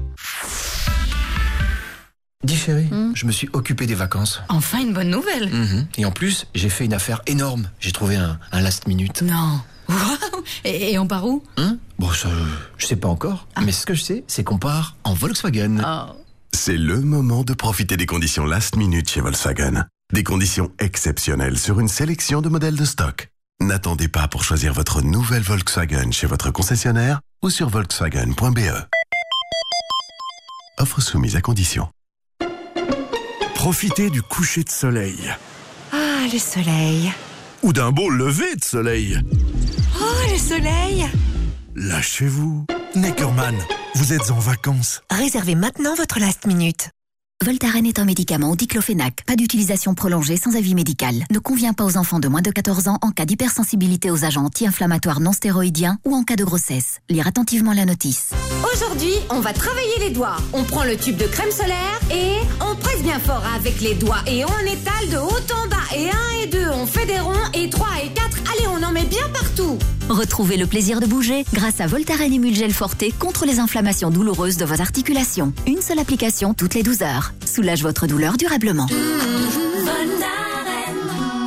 Dis chérie, je me suis occupé des vacances. Enfin, une bonne nouvelle. Et en plus, j'ai fait une affaire énorme. J'ai trouvé un last minute. Non. Wow. Et on part où? Bon, ça, je sais pas encore. Mais ce que je sais, c'est qu'on part en Volkswagen. Oh. C'est le moment de profiter des conditions last minute chez Volkswagen. Des conditions exceptionnelles sur une sélection de modèles de stock. N'attendez pas pour choisir votre nouvelle Volkswagen chez votre concessionnaire ou sur volkswagen.be. Offre soumise à condition. Profitez du coucher de soleil. Ah, le soleil. Ou d'un beau lever de soleil. Oh, le soleil. Lâchez-vous. Neckerman, vous êtes en vacances. Réservez maintenant votre last minute. Voltaren est un médicament au diclofénac. Pas d'utilisation prolongée sans avis médical. Ne convient pas aux enfants de moins de 14 ans en cas d'hypersensibilité aux agents anti-inflammatoires non stéroïdiens ou en cas de grossesse. Lire attentivement la notice. Aujourd'hui, on va travailler les doigts. On prend le tube de crème solaire et on presse bien fort avec les doigts et on étale de haut en bas. Et 1 et 2, on fait des ronds et 3 et 4, allez, on en met bien partout. Retrouvez le plaisir de bouger grâce à Voltaren Emulgel Forte contre les inflammations douloureuses de vos articulations. Une seule application toutes les 12 heures. Soulage votre douleur durablement.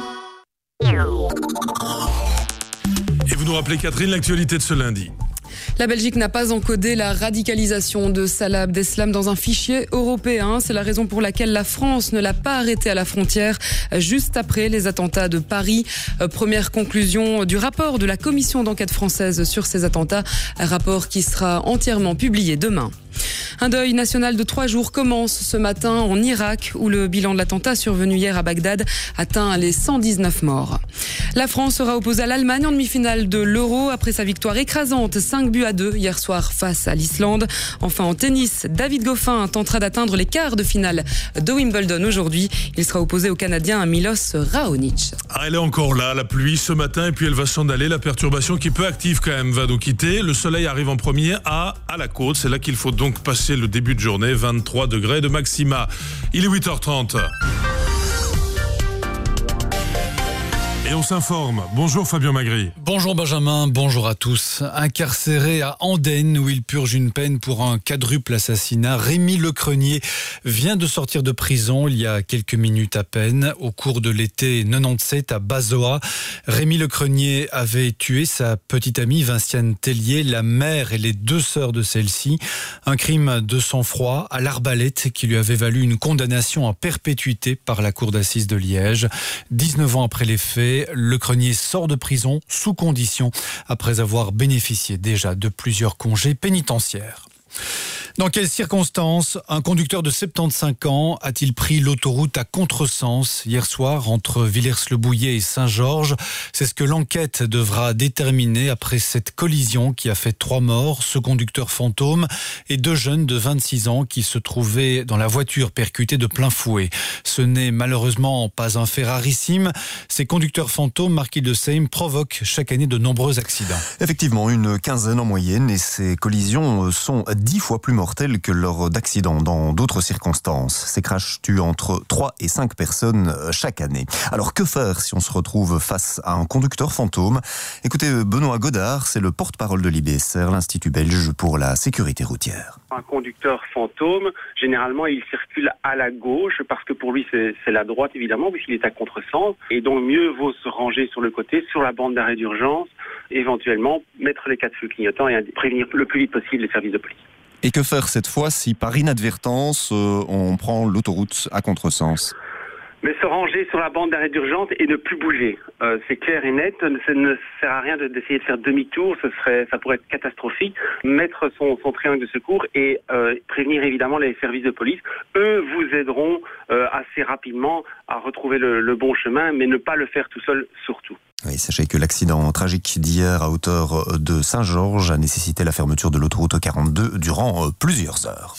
Et vous nous rappelez, Catherine, l'actualité de ce lundi. La Belgique n'a pas encodé la radicalisation de Salah Abdeslam dans un fichier européen. C'est la raison pour laquelle la France ne l'a pas arrêté à la frontière juste après les attentats de Paris. Première conclusion du rapport de la commission d'enquête française sur ces attentats. Un rapport qui sera entièrement publié demain. Un deuil national de 3 jours commence ce matin en Irak où le bilan de l'attentat survenu hier à Bagdad atteint les 119 morts. La France sera opposée à l'Allemagne en demi-finale de l'Euro après sa victoire écrasante 5-2 hier soir face à l'Islande. Enfin en tennis, David Goffin tentera d'atteindre les quarts de finale de Wimbledon aujourd'hui. Il sera opposé au Canadien Milos Raonic. Elle est encore là, la pluie ce matin, et puis elle va s'en aller. La perturbation qui peu active quand même va nous quitter. Le soleil arrive en premier à la côte. C'est là qu'il faut donc passer le début de journée. 23 degrés de maxima. Il est 8h30. Et on s'informe. Bonjour Fabien Magri. Bonjour Benjamin, bonjour à tous. Incarcéré à Andenne où il purge une peine pour un quadruple assassinat, Rémi Lecrenier vient de sortir de prison il y a quelques minutes à peine. Au cours de l'été 97 à Bazoa, Rémi Lecrenier avait tué sa petite amie Vinciane Tellier, la mère et les 2 sœurs de celle-ci. Un crime de sang-froid à l'arbalète qui lui avait valu une condamnation à perpétuité par la cour d'assises de Liège. 19 ans après les faits, Lecrenier sort de prison sous condition après avoir bénéficié déjà de plusieurs congés pénitentiaires. Dans quelles circonstances un conducteur de 75 ans a-t-il pris l'autoroute à contresens hier soir entre Villers-le-Bouillet et Saint-Georges? C'est ce que l'enquête devra déterminer après cette collision qui a fait 3 morts, ce conducteur fantôme et 2 jeunes de 26 ans qui se trouvaient dans la voiture percutée de plein fouet. Ce n'est malheureusement pas un fait rarissime. Ces conducteurs fantômes, Marquis de Seym, provoquent chaque année de nombreux accidents. Effectivement, une quinzaine en moyenne, et ces collisions sont 10 fois plus mortelles que lors d'accidents dans d'autres circonstances. Ces crashs tuent entre 3 et 5 personnes chaque année. Alors que faire si on se retrouve face à un conducteur fantôme? Écoutez, Benoît Godard, c'est le porte-parole de l'IBSR, l'Institut belge pour la sécurité routière. Un conducteur fantôme, généralement, il circule à la gauche parce que pour lui, c'est la droite, évidemment, puisqu'il est à contresens. Et donc, mieux vaut se ranger sur le côté, sur la bande d'arrêt d'urgence, éventuellement mettre les 4 feux clignotants et prévenir le plus vite possible les services de police. Et que faire cette fois si par inadvertance on prend l'autoroute à contresens? Mais se ranger sur la bande d'arrêt d'urgence et ne plus bouger. C'est clair et net. Ça ne sert à rien d'essayer de faire demi-tour. Ça pourrait être catastrophique. Mettre son triangle de secours et prévenir évidemment les services de police. Eux vous aideront assez rapidement à retrouver le bon chemin, mais ne pas le faire tout seul surtout. Oui, sachez que l'accident tragique d'hier à hauteur de Saint-Georges a nécessité la fermeture de l'autoroute 42 durant plusieurs heures.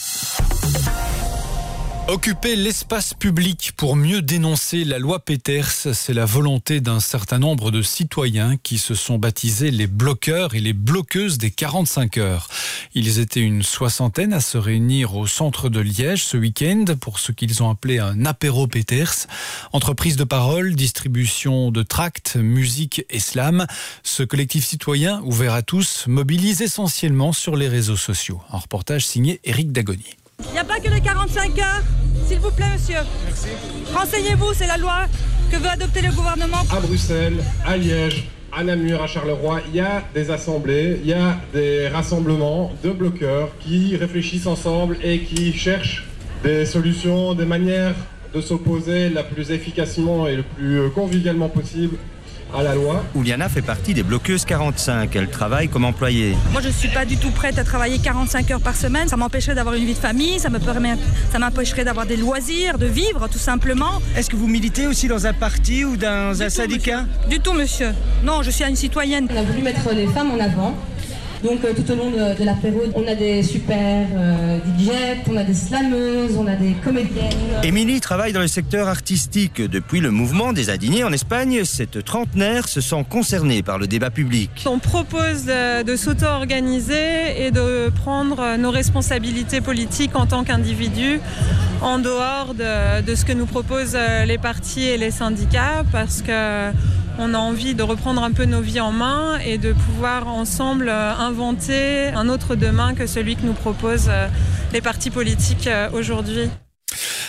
Occuper l'espace public pour mieux dénoncer la loi Peters, c'est la volonté d'un certain nombre de citoyens qui se sont baptisés les bloqueurs et les bloqueuses des 45 heures. Ils étaient une 60aine à se réunir au centre de Liège ce week-end pour ce qu'ils ont appelé un apéro Peters. Entreprise de parole, distribution de tracts, musique et slam. Ce collectif citoyen, ouvert à tous, mobilise essentiellement sur les réseaux sociaux. Un reportage signé Éric Dagonier. Il n'y a pas que les 45 heures, s'il vous plaît monsieur. Merci. Renseignez-vous, c'est la loi que veut adopter le gouvernement. À Bruxelles, à Liège, à Namur, à Charleroi, il y a des assemblées, il y a des rassemblements de bloqueurs qui réfléchissent ensemble et qui cherchent des solutions, des manières de s'opposer la plus efficacement et le plus convivialement possible à la loi. Ouliana fait partie des bloqueuses 45. Elle travaille comme employée. Moi, je ne suis pas du tout prête à travailler 45 heures par semaine. Ça m'empêcherait d'avoir une vie de famille, ça m'empêcherait d'avoir des loisirs, de vivre, tout simplement. Est-ce que vous militez aussi dans un parti ou dans un syndicat? Du tout, monsieur. Non, je suis une citoyenne. On a voulu mettre les femmes en avant. Donc tout au long de l'apéro, on a des super DJs, on a des slameuses, on a des comédiennes. Émilie travaille dans le secteur artistique. Depuis le mouvement des Indignés en Espagne, cette trentenaire se sent concernée par le débat public. On propose de s'auto-organiser et de prendre nos responsabilités politiques en tant qu'individus en dehors de ce que nous proposent les partis et les syndicats parce que on a envie de reprendre un peu nos vies en main et de pouvoir ensemble inventer un autre demain que celui que nous proposent les partis politiques aujourd'hui.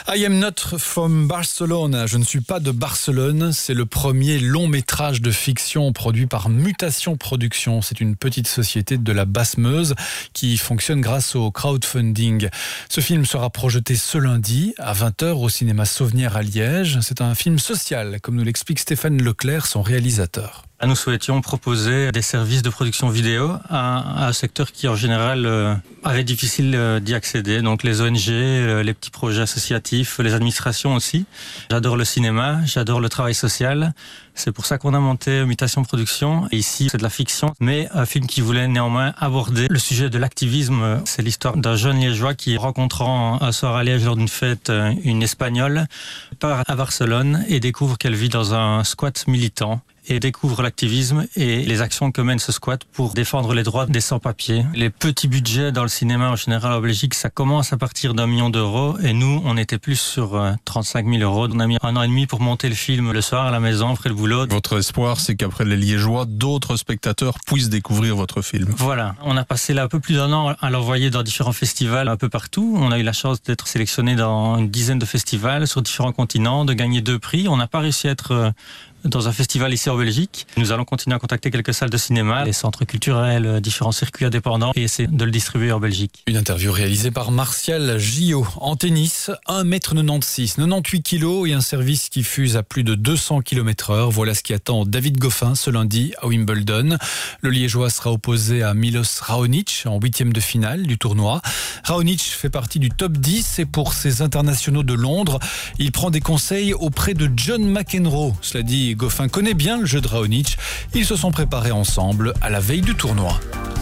I am not from Barcelona. Je ne suis pas de Barcelone. C'est le premier long métrage de fiction produit par Mutation Productions. C'est une petite société de la Basse-Meuse qui fonctionne grâce au crowdfunding. Ce film sera projeté ce lundi à 20h au cinéma Sauvenière à Liège. C'est un film social, comme nous l'explique Stéphane Leclerc, son réalisateur. Nous souhaitions proposer des services de production vidéo à un secteur qui en général avait difficile d'y accéder. Donc les ONG, les petits projets associatifs, les administrations aussi. J'adore le cinéma, j'adore le travail social. C'est pour ça qu'on a monté Mutation Productions. Et ici, c'est de la fiction, mais un film qui voulait néanmoins aborder le sujet de l'activisme. C'est l'histoire d'un jeune liégeois qui, rencontrant un soir à Liège lors d'une fête une Espagnole, part à Barcelone et découvre qu'elle vit dans un squat militant et découvre l'activisme et les actions que mène ce squat pour défendre les droits des sans-papiers. Les petits budgets dans le cinéma en général en Belgique, ça commence à partir d'1 million d'euros et nous, on était plus sur 35 000 euros. On a mis 1 an et demi pour monter le film le soir à la maison, après le boulot. Votre espoir, c'est qu'après les Liégeois, d'autres spectateurs puissent découvrir votre film. Voilà. On a passé là un peu plus d'1 an à l'envoyer dans différents festivals un peu partout. On a eu la chance d'être sélectionné dans une dizaine de festivals sur différents continents, de gagner 2 prix. On n'a pas réussi à être dans un festival ici en Belgique. Nous allons continuer à contacter quelques salles de cinéma, les centres culturels, différents circuits indépendants et essayer de le distribuer en Belgique. Une interview réalisée par Martial Gillot. En tennis, 1m96, 98 kg et un service qui fuse à plus de 200 km/h. Voilà ce qui attend David Goffin ce lundi à Wimbledon. Le Liégeois sera opposé à Milos Raonic en 8e de finale du tournoi. Raonic fait partie du top 10 et pour ses internationaux de Londres, il prend des conseils auprès de John McEnroe. Cela dit, Goffin connaît bien le jeu de Raonic. Ils se sont préparés ensemble à la veille du tournoi.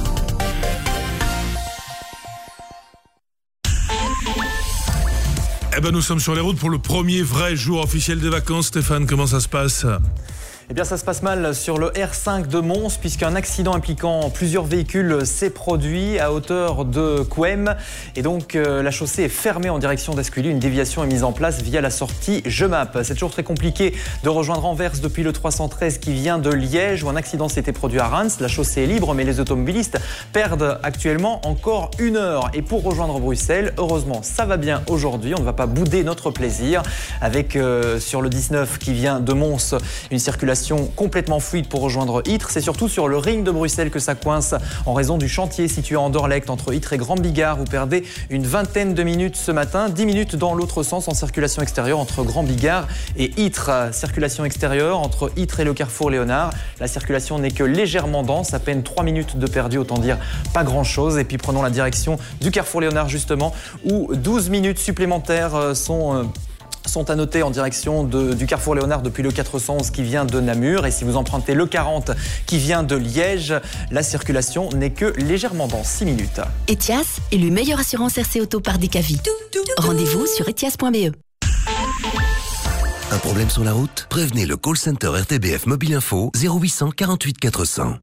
Nous sommes sur les routes pour le premier vrai jour officiel des vacances. Stéphane, comment ça se passe ? Eh bien, ça se passe mal sur le R5 de Mons puisqu'un accident impliquant plusieurs véhicules s'est produit à hauteur de Couem. Et donc, la chaussée est fermée en direction d'Esquilly. Une déviation est mise en place via la sortie Jemap. C'est toujours très compliqué de rejoindre Anvers depuis le 313 qui vient de Liège où un accident s'était produit à Reims. La chaussée est libre, mais les automobilistes perdent actuellement encore 1 heure. Et pour rejoindre Bruxelles, heureusement, ça va bien aujourd'hui. On ne va pas bouder notre plaisir avec sur le 19 qui vient de Mons une circulation complètement fluide pour rejoindre Ytre. C'est surtout sur le ring de Bruxelles que ça coince en raison du chantier situé en Anderlecht entre Ytre et Grand Bigard. Vous perdez une vingtaine de minutes ce matin, 10 minutes dans l'autre sens en circulation extérieure entre Grand Bigard et Ytre. Circulation extérieure entre Ytre et le carrefour Léonard. La circulation n'est que légèrement dense, à peine 3 minutes de perdu, autant dire pas grand chose. Et puis prenons la direction du carrefour Léonard justement où 12 minutes supplémentaires sont à noter en direction du carrefour Léonard depuis le 411 qui vient de Namur. Et si vous empruntez le 40 qui vient de Liège, la circulation n'est que légèrement dense. 6 minutes. Etias, élu meilleure assurance RC Auto par Decavi. Rendez-vous sur etias.be. Un problème sur la route ? Prévenez le call center RTBF Mobile Info 0800 48 400.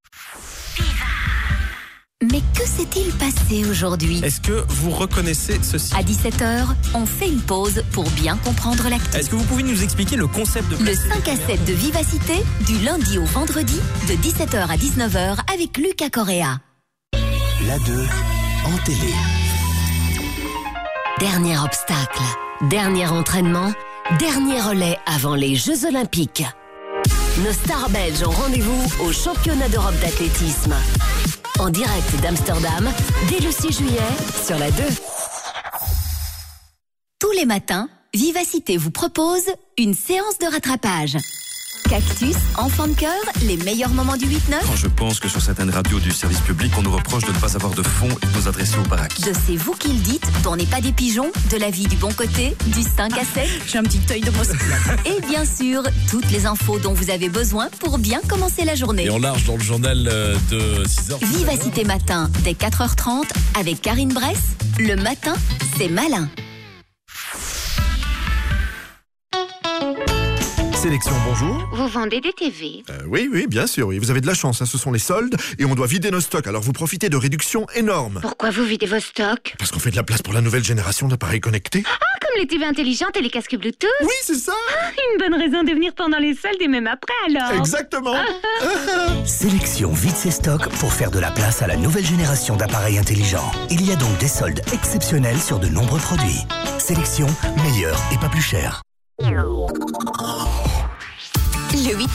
Mais que s'est-il passé aujourd'hui ? Est-ce que vous reconnaissez ceci ? À 17h, on fait une pause pour bien comprendre l'actu. Est-ce que vous pouvez nous expliquer le concept de... Le 5 à 7 de Vivacité, du lundi au vendredi, de 17h à 19h avec Lucas Correa. La 2 en télé. Dernier obstacle, dernier entraînement, dernier relais avant les Jeux Olympiques. Nos stars belges ont rendez-vous au championnat d'Europe d'athlétisme. En direct d'Amsterdam, dès le 6 juillet, sur la 2. Tous les matins, Vivacité vous propose une séance de rattrapage. Cactus, Enfant de cœur, les meilleurs moments du 8-9. Je pense que sur certaines radios du service public, on nous reproche de ne pas avoir de fond et de nous adresser aux baraques. De C'est vous qui le dites, dont n'est pas des pigeons, de la vie du bon côté, du 5 à 7. J'ai un petit œil de brosse. Et bien sûr, toutes les infos dont vous avez besoin pour bien commencer la journée. Et en large dans le journal de 6h. Vivacité matin, dès 4h30, avec Karine Bress. Le matin, c'est malin. Sélection, bonjour. Vous vendez des TV ? Oui, bien sûr. Oui. Vous avez de la chance, ce sont les soldes et on doit vider nos stocks. Alors vous profitez de réductions énormes. Pourquoi vous videz vos stocks ? Parce qu'on fait de la place pour la nouvelle génération d'appareils connectés. Ah, comme les TV intelligentes et les casques Bluetooth? Oui, c'est ça. Une bonne raison de venir pendant les soldes et même après alors. Exactement. Sélection vide ses stocks pour faire de la place à la nouvelle génération d'appareils intelligents. Il y a donc des soldes exceptionnels sur de nombreux produits. Sélection, meilleur et pas plus cher. Le 8-9.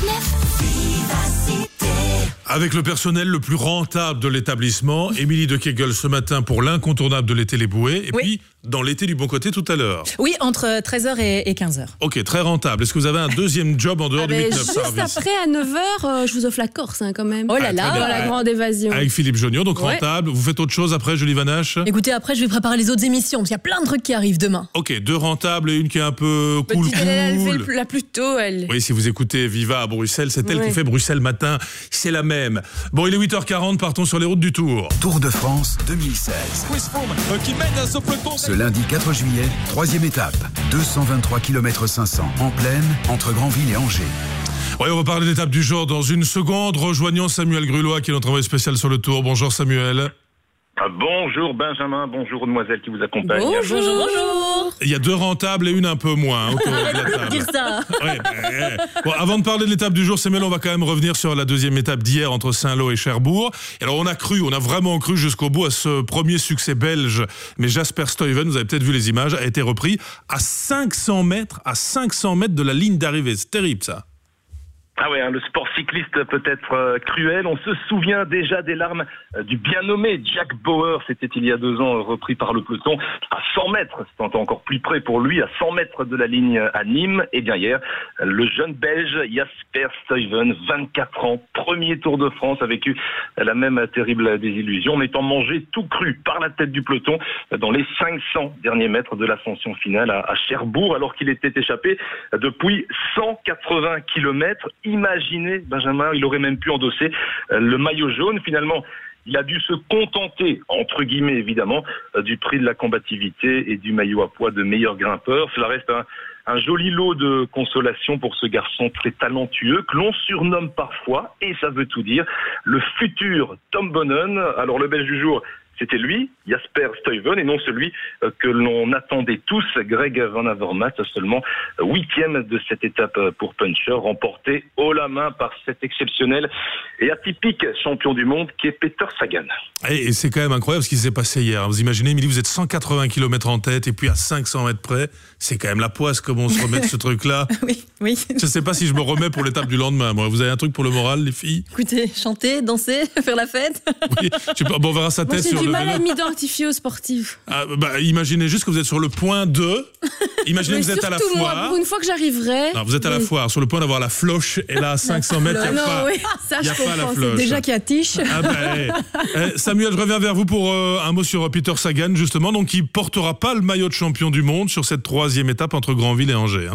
Avec le personnel le plus rentable de l'établissement, Émilie de Kegel ce matin pour l'incontournable de l'été les bouées, et puis dans l'été du bon côté tout à l'heure. Oui, entre 13h et 15h. Ok, très rentable. Est-ce que vous avez un deuxième job en dehors du 8-9 Juste service? après, à 9h, je vous offre la Corse quand même. Oh là Dans la grande évasion. Avec Philippe Jonion, donc rentable. Vous faites autre chose après, Julie Vanache? Écoutez, après, je vais préparer les autres émissions, parce qu'il y a plein de trucs qui arrivent demain. Ok, 2 rentables et une qui est un peu cool. Elle a levé la plus tôt, elle. Oui, si vous écoutez Viva à Bruxelles, c'est elle qui fait Bruxelles Matin, c'est la même. Bon, il est 8h40, partons sur les routes du Tour. Tour de France 2016. Qui mène à ce peloton. Ce lundi 4 juillet, 3e étape, 223 km 500 en plaine entre Granville et Angers. Oui, on va parler d'étape du jour dans une seconde. Rejoignons Samuel Grulois qui est notre envoyé spécial sur le Tour. Bonjour Samuel. Bonjour Benjamin, bonjour aux demoiselles qui vous accompagnent. Bonjour. Il y a 2 rentables et une un peu moins autour de la table. Dire ça. Ouais, bon, avant de parler de l'étape du jour, Samuel, on va quand même revenir sur la deuxième étape d'hier entre Saint-Lô et Cherbourg. Et alors on a vraiment cru jusqu'au bout à ce premier succès belge. Mais Jasper Stuyven, vous avez peut-être vu les images, a été repris à 500 mètres de la ligne d'arrivée. C'est terrible ça. Ah ouais, le sport cycliste peut être cruel. On se souvient déjà des larmes du bien nommé Jack Bauer. C'était il y a 2 ans, repris par le peloton à 100 mètres. C'était encore plus près pour lui, à 100 mètres de la ligne à Nîmes. Et bien hier, le jeune Belge Jasper Stuyven, 24 ans, premier Tour de France, a vécu la même terrible désillusion, en étant mangé tout cru par la tête du peloton dans les 500 derniers mètres de l'ascension finale à Cherbourg, alors qu'il était échappé depuis 180 km. Imaginez, Benjamin, il aurait même pu endosser le maillot jaune. Finalement, il a dû se contenter, entre guillemets évidemment, du prix de la combativité et du maillot à poids de meilleur grimpeur. Cela reste un joli lot de consolation pour ce garçon très talentueux que l'on surnomme parfois, et ça veut tout dire, le futur Tom Bonnen. Alors le Belge du jour, c'était lui, Jasper Stuyven, et non celui que l'on attendait tous, Greg Van Avermaet, seulement 8e de cette étape pour Puncher, remporté haut la main par cet exceptionnel et atypique champion du monde qui est Peter Sagan. Et c'est quand même incroyable ce qui s'est passé hier. Vous imaginez, Émilie, vous êtes 180 km en tête et puis à 500 mètres près, c'est quand même la poisse comment on se remet de ce truc-là. Oui. Je ne sais pas si je me remets pour l'étape du lendemain. Moi. Vous avez un truc pour le moral, les filles? Écoutez, chanter, danser, faire la fête. Oui, on verra sa tête sur le vélo. J'ai du mal à m'identifier aux sportifs. Imaginez juste que vous êtes sur le point de... Imaginez que vous êtes à la foire. Moi, pour une fois que j'arriverai... Non, vous êtes à la foire, sur le point d'avoir la floche, et là, à 500 mètres, il n'y a pas, la floche. Déjà qu'il y a tiche. Samuel, je reviens vers vous pour un mot sur Peter Sagan, justement, donc qui portera pas le maillot de champion du monde sur cette 3e étape entre Granville et Angers.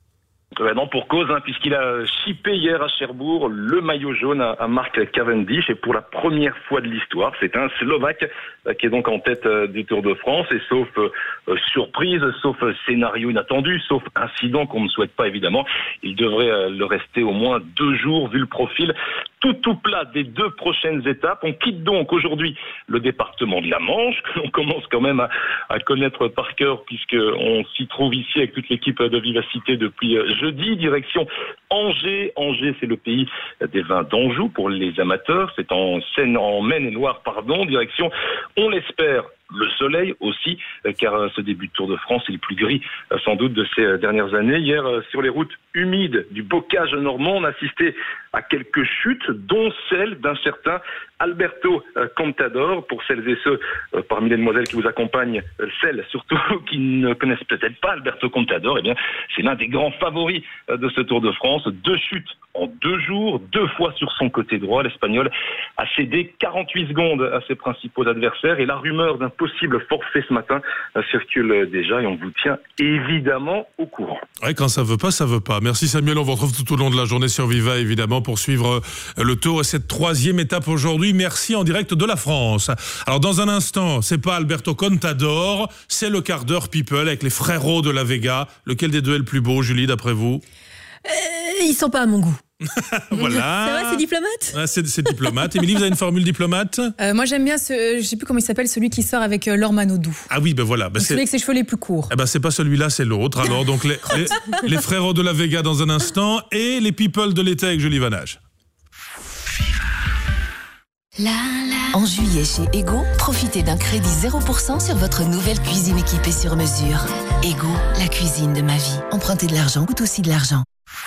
Non, pour cause, puisqu'il a chippé hier à Cherbourg le maillot jaune à Mark Cavendish, et pour la première fois de l'histoire, c'est un Slovaque qui est donc en tête du Tour de France, et sauf surprise, sauf scénario inattendu, sauf incident qu'on ne souhaite pas évidemment, il devrait le rester au moins 2 jours vu le profil tout plat des 2 prochaines étapes. On quitte donc aujourd'hui le département de la Manche, que l'on commence quand même à connaître par cœur, puisqu'on s'y trouve ici avec toute l'équipe de Vivacité depuis jeudi, direction Angers. Angers, c'est le pays des vins d'Anjou pour les amateurs, c'est en Maine-et-Loire, direction, on l'espère, le soleil aussi, car ce début de Tour de France est le plus gris sans doute de ces dernières années. Hier, sur les routes humides du bocage normand, on a assisté à quelques chutes, dont celle d'un certain Alberto Contador. Pour celles et ceux parmi les demoiselles qui vous accompagnent, celles surtout qui ne connaissent peut-être pas Alberto Contador, eh bien, c'est l'un des grands favoris de ce Tour de France. 2 chutes en 2 jours, 2 fois sur son côté droit. L'Espagnol a cédé 48 secondes à ses principaux adversaires, et la rumeur d'un possible forfait ce matin circule déjà, et on vous tient évidemment au courant. Ouais, quand ça veut pas, ça veut pas. Merci Samuel, on vous retrouve tout au long de la journée sur Viva évidemment pour suivre le Tour et cette 3e étape aujourd'hui. Merci, en direct de la France. Alors dans un instant, c'est pas Alberto Contador, c'est le quart d'heure People avec les frérots de la Vega. Lequel des deux est le plus beau, Julie, d'après vous? Ils sont pas à mon goût. Voilà. Ça va, c'est diplomate? C'est diplomate. Émilie, vous avez une formule diplomate? Moi, j'aime bien je sais plus comment il s'appelle, celui qui sort avec Laure Manodou. Ah oui, ben voilà. Ben celui avec ses cheveux les plus courts. Eh ben c'est pas celui-là, c'est l'autre. Alors donc les frérots de la Vega dans un instant et les people de l'été avec Julie Vanage. En juillet chez Ego, profitez d'un crédit 0% sur votre nouvelle cuisine équipée sur mesure. Ego, la cuisine de ma vie. Emprunter de l'argent coûte aussi de l'argent.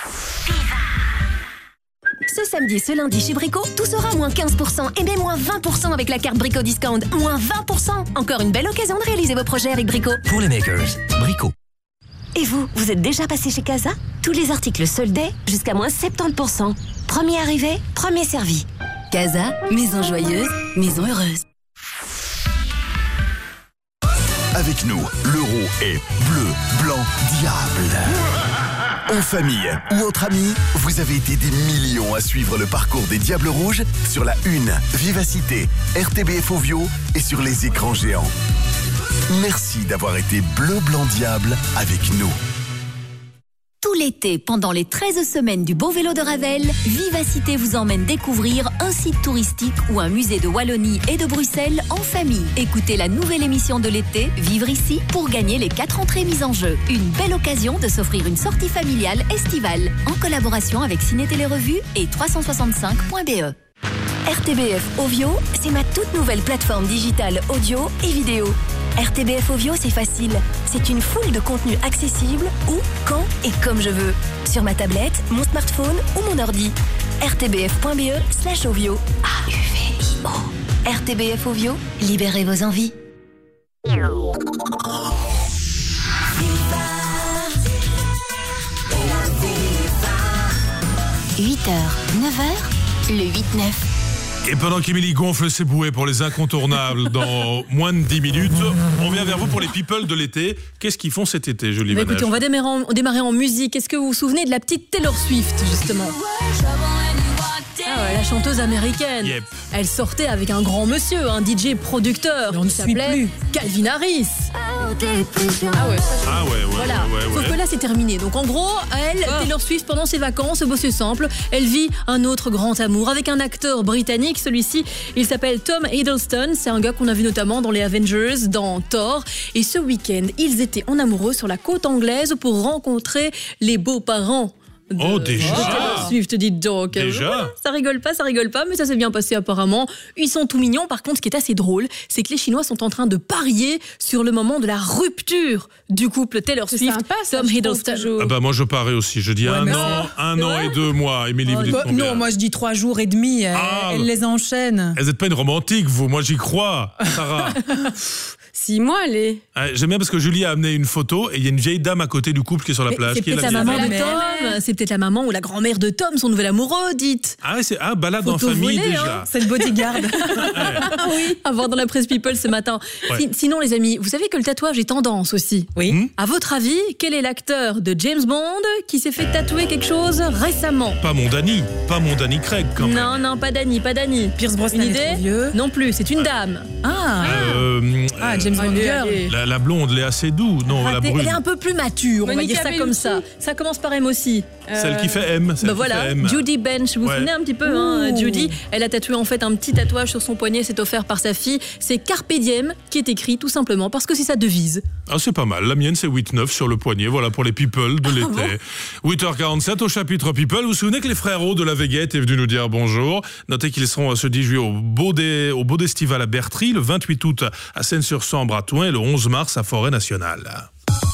Ce samedi et ce lundi chez Brico, tout sera moins 15% et même moins 20% avec la carte Brico Discount. Moins 20%. Encore une belle occasion de réaliser vos projets avec Brico. Pour les makers, Brico. Et vous êtes déjà passé chez Casa? Tous les articles soldés jusqu'à moins 70%. Premier arrivé, premier servi. Casa, maison joyeuse, maison heureuse. Avec nous, l'euro est bleu, blanc, diable. En famille ou entre amis, vous avez été des millions à suivre le parcours des Diables Rouges sur la Une, Vivacité, RTBF Ovio et sur les écrans géants. Merci d'avoir été bleu, blanc, diable avec nous. Tout l'été, pendant les 13 semaines du Beau Vélo de Ravel, Vivacité vous emmène découvrir un site touristique ou un musée de Wallonie et de Bruxelles en famille. Écoutez la nouvelle émission de l'été, Vivre ici, pour gagner les 4 entrées mises en jeu. Une belle occasion de s'offrir une sortie familiale estivale, en collaboration avec Ciné Télé Revue et 365.be. RTBF Ovio, c'est ma toute nouvelle plateforme digitale audio et vidéo. RTBF Ovio, c'est facile. C'est une foule de contenus accessibles où, quand et comme je veux. Sur ma tablette, mon smartphone ou mon ordi. rtbf.be/ovio. AUVIO. RTBF Ovio, libérez vos envies. 8h, 9h, le 8-9. Et pendant qu'Émilie gonfle ses bouées pour les incontournables dans moins de 10 minutes, on vient vers vous pour les people de l'été. Qu'est-ce qu'ils font cet été, Julie Vanage? Écoutez, on va démarrer en musique. Est-ce que vous vous souvenez de la petite Taylor Swift, justement? Ah ouais, la chanteuse américaine. Yep. Elle sortait avec un grand monsieur, un DJ producteur qui s'appelait Calvin Harris. Voilà. Sauf que là, c'est terminé. Donc en gros, Taylor Swift, pendant ses vacances, c'est simple, elle vit un autre grand amour avec un acteur britannique. Celui-ci, il s'appelle Tom Hiddleston. C'est un gars qu'on a vu notamment dans les Avengers, dans Thor. Et ce week-end, ils étaient en amoureux sur la côte anglaise pour rencontrer les beaux-parents. Déjà Taylor Swift, dites donc. Déjà Ça rigole pas, mais ça s'est bien passé apparemment. Ils sont tout mignons. Par contre, ce qui est assez drôle, c'est que les Chinois sont en train de parier sur le moment de la rupture du couple Taylor Swift, Tom Hiddleston. Ah bah moi je parie aussi, je dis un an et 2 mois. Émilie, vous dites combien? Non, moi je dis 3 jours et demi. Elle les enchaîne. Vous n'êtes pas une romantique, vous. Moi j'y crois, Sarah. 6 mois, allez. J'aime bien parce que Julie a amené une photo et il y a une vieille dame à côté du couple qui est sur la plage. C'est peut-être la maman de Tom, c'est peut-être la maman ou la grand-mère de Tom, son nouvel amoureux, dites. Ah ouais, c'est balade en famille déjà. C'est le bodyguard. Oui, à voir dans la presse People ce matin. Ouais. Sinon les amis, vous savez que le tatouage est tendance aussi. Oui. À votre avis, quel est l'acteur de James Bond qui s'est fait tatouer quelque chose récemment? Pas mon Danny Craig quand même. Non, pas Danny. Pierce Brosnan Une est trop idée? vieux. Non plus, c'est une dame. James Bond girl. La blonde, Léa Seydoux, non, la brune. Elle est un peu plus mature, on va dire ça comme ça. Ça commence par M aussi. Celle qui fait M. Judi Bench, vous vous souvenez un petit peu, Judy, elle a tatoué en fait un petit tatouage sur son poignet, c'est offert par sa fille. C'est Carpe Diem qui est écrit tout simplement parce que c'est sa devise. Ah, c'est pas mal. La mienne, c'est 8-9 sur le poignet. Voilà pour les people de l'été. 8h47 au chapitre people. Vous vous souvenez que les frérots de la Vega étaient venus nous dire bonjour. Notez qu'ils seront ce 10 juillet au Beau d'Estival à Bertry, le 28 août à Seyne-sur-Sambre à Thouin et le 11 mars à Forêt Nationale.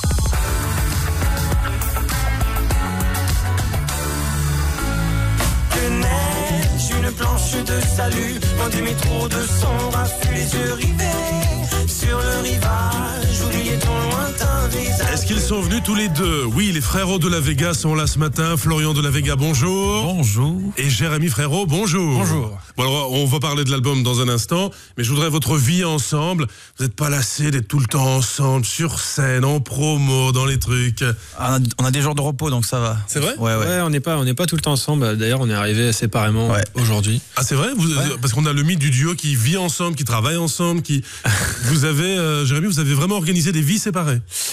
Une planche de salut dans des métros de sombre, affût les yeux rivés sur le rivage, oubliez ton lointain visage. Est-ce qu'ils sont venus tous les deux? Oui, les frérots de la Vega sont là ce matin. Florian de la Vega, bonjour. Bonjour. Et Jérémy Frérot, bonjour. Bonjour. Bon, alors, on va parler de l'album dans un instant, mais je voudrais votre vie ensemble. Vous n'êtes pas lassés d'être tout le temps ensemble, sur scène, en promo, dans les trucs? On a des jours de repos, donc ça va. C'est vrai? Ouais. On n'est pas tout le temps ensemble. D'ailleurs, on est arrivés séparément aujourd'hui. Ah, c'est vrai? Parce qu'on a le mythe du duo qui vit ensemble, qui travaille ensemble, Jérémy, vous avez vraiment organisé des vies séparées?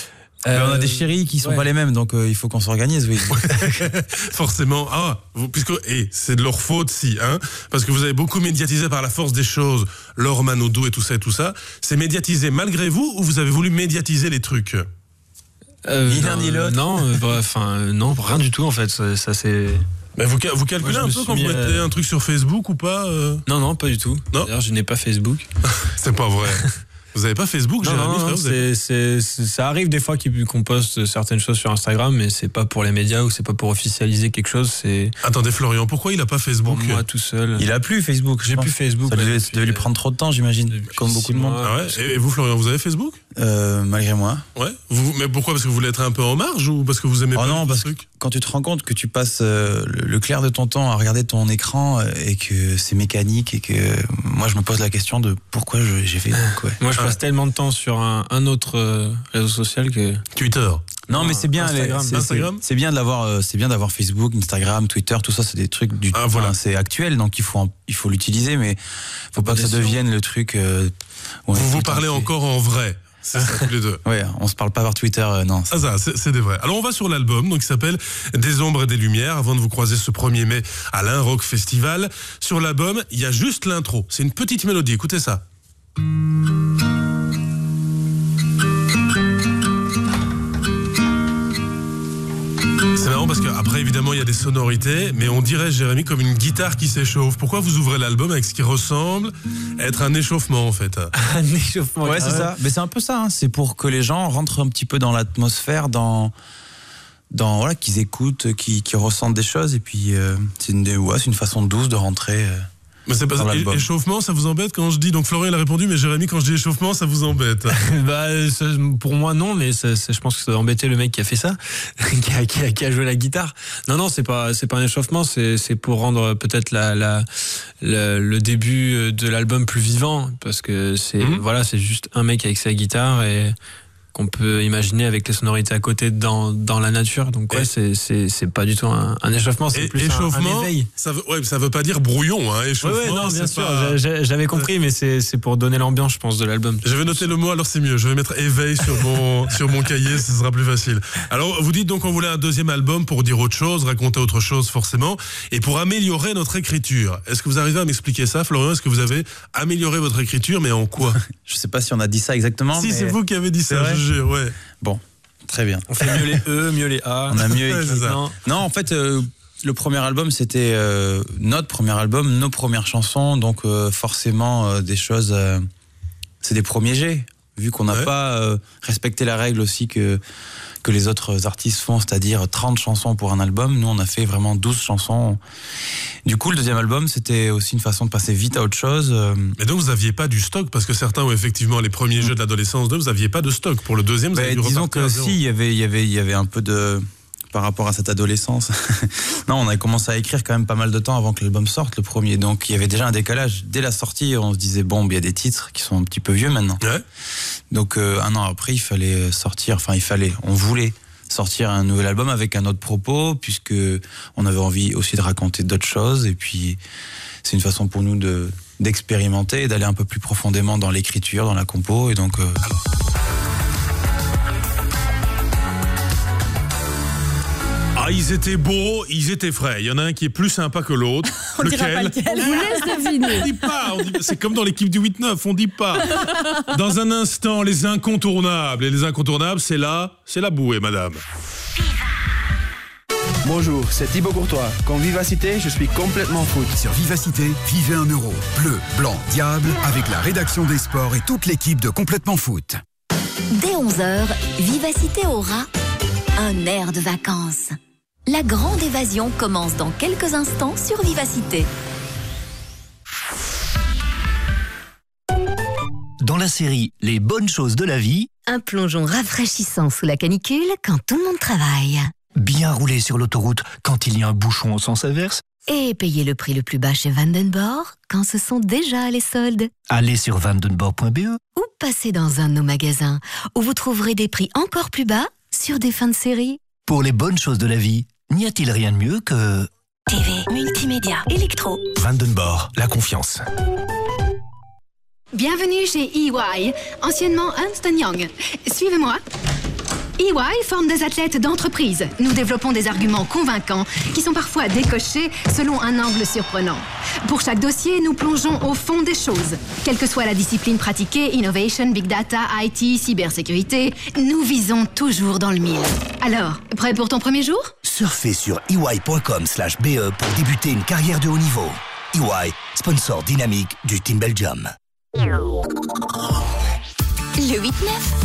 On a des chéris qui sont pas les mêmes, donc il faut qu'on s'organise, oui. Forcément. C'est de leur faute, si, hein, parce que vous avez beaucoup médiatisé par la force des choses, Laure Manodou et tout ça. C'est médiatisé malgré vous ou vous avez voulu médiatiser les trucs? Ni l'un ni l'autre. Non, rien du tout en fait. Ça c'est. Mais vous calculez un peu quand vous mettez un truc sur Facebook ou pas Non, pas du tout. Non. D'ailleurs, je n'ai pas Facebook. C'est pas vrai. Vous n'avez pas Facebook, Jérémy, frère? Ça arrive des fois qu'on poste certaines choses sur Instagram, mais c'est pas pour les médias ou c'est pas pour officialiser quelque chose. Attendez, Florian, pourquoi il a pas Facebook? Moi tout seul. Il a plus Facebook. J'ai plus Facebook. Ça devait lui prendre trop de temps, j'imagine, comme beaucoup de monde. Ah ouais. Et vous, Florian, vous avez Facebook? Malgré moi. Ouais. Mais pourquoi? Parce que vous voulez être un peu en marge ou parce que vous aimez pas le truc? Quand tu te rends compte que tu passes le clair de ton temps à regarder ton écran et que c'est mécanique et que moi je me pose la question de pourquoi j'ai fait Facebook. Ouais. Moi je passe tellement de temps sur un autre réseau social que Twitter. Non, mais c'est bien Instagram. C'est bien d'avoir Facebook, Instagram, Twitter, tout ça, c'est des trucs c'est actuel, donc il faut l'utiliser, mais faut pas que ça devienne le truc. Vous parlez encore en vrai. C'est ça, tous les deux. Ouais, on se parle pas par Twitter, non. C'est des vrais. Alors on va sur l'album, donc qui s'appelle Des ombres et des lumières, avant de vous croiser ce 1er mai à l'Un Rock Festival. Sur l'album, il y a juste l'intro. C'est une petite mélodie, écoutez ça. C'est marrant parce qu'après, évidemment, il y a des sonorités, mais on dirait, Jérémy, comme une guitare qui s'échauffe. Pourquoi vous ouvrez l'album avec ce qui ressemble être un échauffement, en fait? Un échauffement. Ouais, c'est ça. Mais c'est un peu ça, hein. C'est pour que les gens rentrent un petit peu dans l'atmosphère, voilà, qu'ils écoutent, qu'ils ressentent des choses, et puis c'est une façon douce de rentrer. Mais c'est pas ça. Échauffement, ça vous embête quand je dis? Donc Florian il a répondu, mais Jérémy, quand je dis échauffement, ça vous embête? Pour moi non, mais je pense que ça va embêter le mec qui a fait ça, qui a joué la guitare. Non, c'est pas un échauffement, c'est pour rendre peut-être le début de l'album plus vivant, parce que c'est juste un mec avec sa guitare et qu'on peut imaginer avec les sonorités à côté dans la nature. Donc c'est pas du tout un échauffement, c'est plus un éveil. Ça veut pas dire brouillon, hein, échauffement. Ouais, non, bien sûr, j'avais compris, mais c'est pour donner l'ambiance, je pense, de l'album. J'avais noté le mot, alors c'est mieux. Je vais mettre éveil sur mon cahier, ce sera plus facile. Alors, vous dites donc on voulait un deuxième album pour dire autre chose, raconter autre chose forcément, et pour améliorer notre écriture. Est-ce que vous arrivez à m'expliquer ça, Florian? Est-ce que vous avez amélioré votre écriture, mais en quoi? Je sais pas si on a dit ça exactement. Si, c'est vous qui avez dit ça. Ouais. Bon, très bien. On fait mieux les E, mieux les A. On a mieux écrit. Non, en fait, le premier album, c'était notre premier album, nos premières chansons, donc forcément des choses. C'est des premiers jets, vu qu'on n'a pas respecté la règle aussi que les autres artistes font, c'est-à-dire 30 chansons pour un album. Nous, on a fait vraiment 12 chansons. Du coup, le deuxième album, c'était aussi une façon de passer vite à autre chose. Mais donc, vous n'aviez pas du stock, parce que certains ont effectivement les premiers jeux de l'adolescence, vous n'aviez pas de stock. Pour le deuxième, vous avez dû disons que si, il y avait un peu de... par rapport à cette adolescence. Non, on a commencé à écrire quand même pas mal de temps avant que l'album sorte, le premier. Donc, il y avait déjà un décalage. Dès la sortie, on se disait, bon, il y a des titres qui sont un petit peu vieux maintenant. Ouais. Donc, un an après, on voulait sortir un nouvel album avec un autre propos, puisque on avait envie aussi de raconter d'autres choses. Et puis, c'est une façon pour nous d'expérimenter et d'aller un peu plus profondément dans l'écriture, dans la compo. Et donc... Ah, ils étaient beaux, ils étaient frais. Il y en a un qui est plus sympa que l'autre. On dira pas lequel. On vous laisse deviner. On dit pas. C'est comme dans l'équipe du 8-9, on dit pas. Dans un instant, les incontournables. Et les incontournables, c'est la bouée, madame. Bonjour, c'est Thibaut Courtois. Comme Vivacité, je suis complètement foot. Sur Vivacité, vivez 1 euro. Bleu, blanc, diable, avec la rédaction des sports et toute l'équipe de Complètement Foot. Dès 11h, Vivacité aura un air de vacances. La grande évasion commence dans quelques instants sur Vivacité. Dans la série Les bonnes choses de la vie, un plongeon rafraîchissant sous la canicule quand tout le monde travaille. Bien rouler sur l'autoroute quand il y a un bouchon au sens inverse, Et payer le prix le plus bas chez Vandenborg quand ce sont déjà les soldes. allez sur vandenborg.be Ou passez dans un de nos magasins où vous trouverez des prix encore plus bas sur des fins de série. Pour les bonnes choses de la vie, n'y a-t-il rien de mieux que... TV, multimédia, électro. Vandenborg, la confiance. Bienvenue chez EY, anciennement Ernst & Young. Suivez-moi. EY forme des athlètes d'entreprise. Nous développons des arguments convaincants qui sont parfois décochés selon un angle surprenant. Pour chaque dossier, nous plongeons au fond des choses. Quelle que soit la discipline pratiquée, innovation, big data, IT, cybersécurité, nous visons toujours dans le mille. Alors, prêt pour ton premier jour ? Surfez sur ey.com/be pour débuter une carrière de haut niveau. EY, sponsor dynamique du Team Belgium. Le 8-9.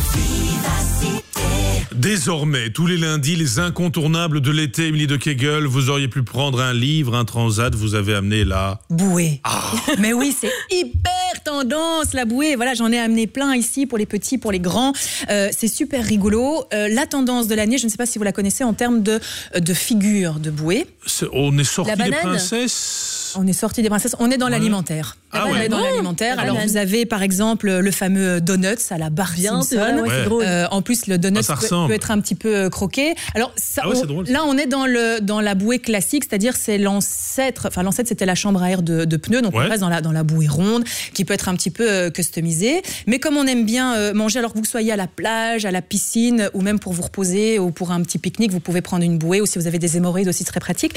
Désormais, tous les lundis, les incontournables de l'été, Émilie de Kegel, vous auriez pu prendre un livre, un transat, vous avez amené la... bouée. Mais oui, c'est hyper tendance, la bouée. Voilà, j'en ai amené plein ici pour les petits, pour les grands. C'est super rigolo. La tendance de l'année, je ne sais pas si vous la connaissez en termes de figures de bouée. On est sorti des princesses. On est sorti des princesses. On est dans l'alimentaire. On est dans l'alimentaire. Alors vous avez par exemple le fameux donuts à la Bart Simpson. En plus le donut peut être un petit peu croqué. Alors ça, là on est dans la bouée classique, c'est-à-dire c'est l'ancêtre. Enfin l'ancêtre c'était la chambre à air de pneus, donc on reste dans la bouée ronde qui peut être un petit peu customisée. Mais comme on aime bien manger, alors que vous soyez à la plage, à la piscine ou même pour vous reposer ou pour un petit pique-nique, vous pouvez prendre une bouée. Ou si vous avez des hémorroïdes aussi, très pratique.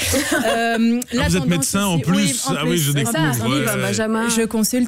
Vous êtes médecin en plus. Oui, je découvre. Je consulte.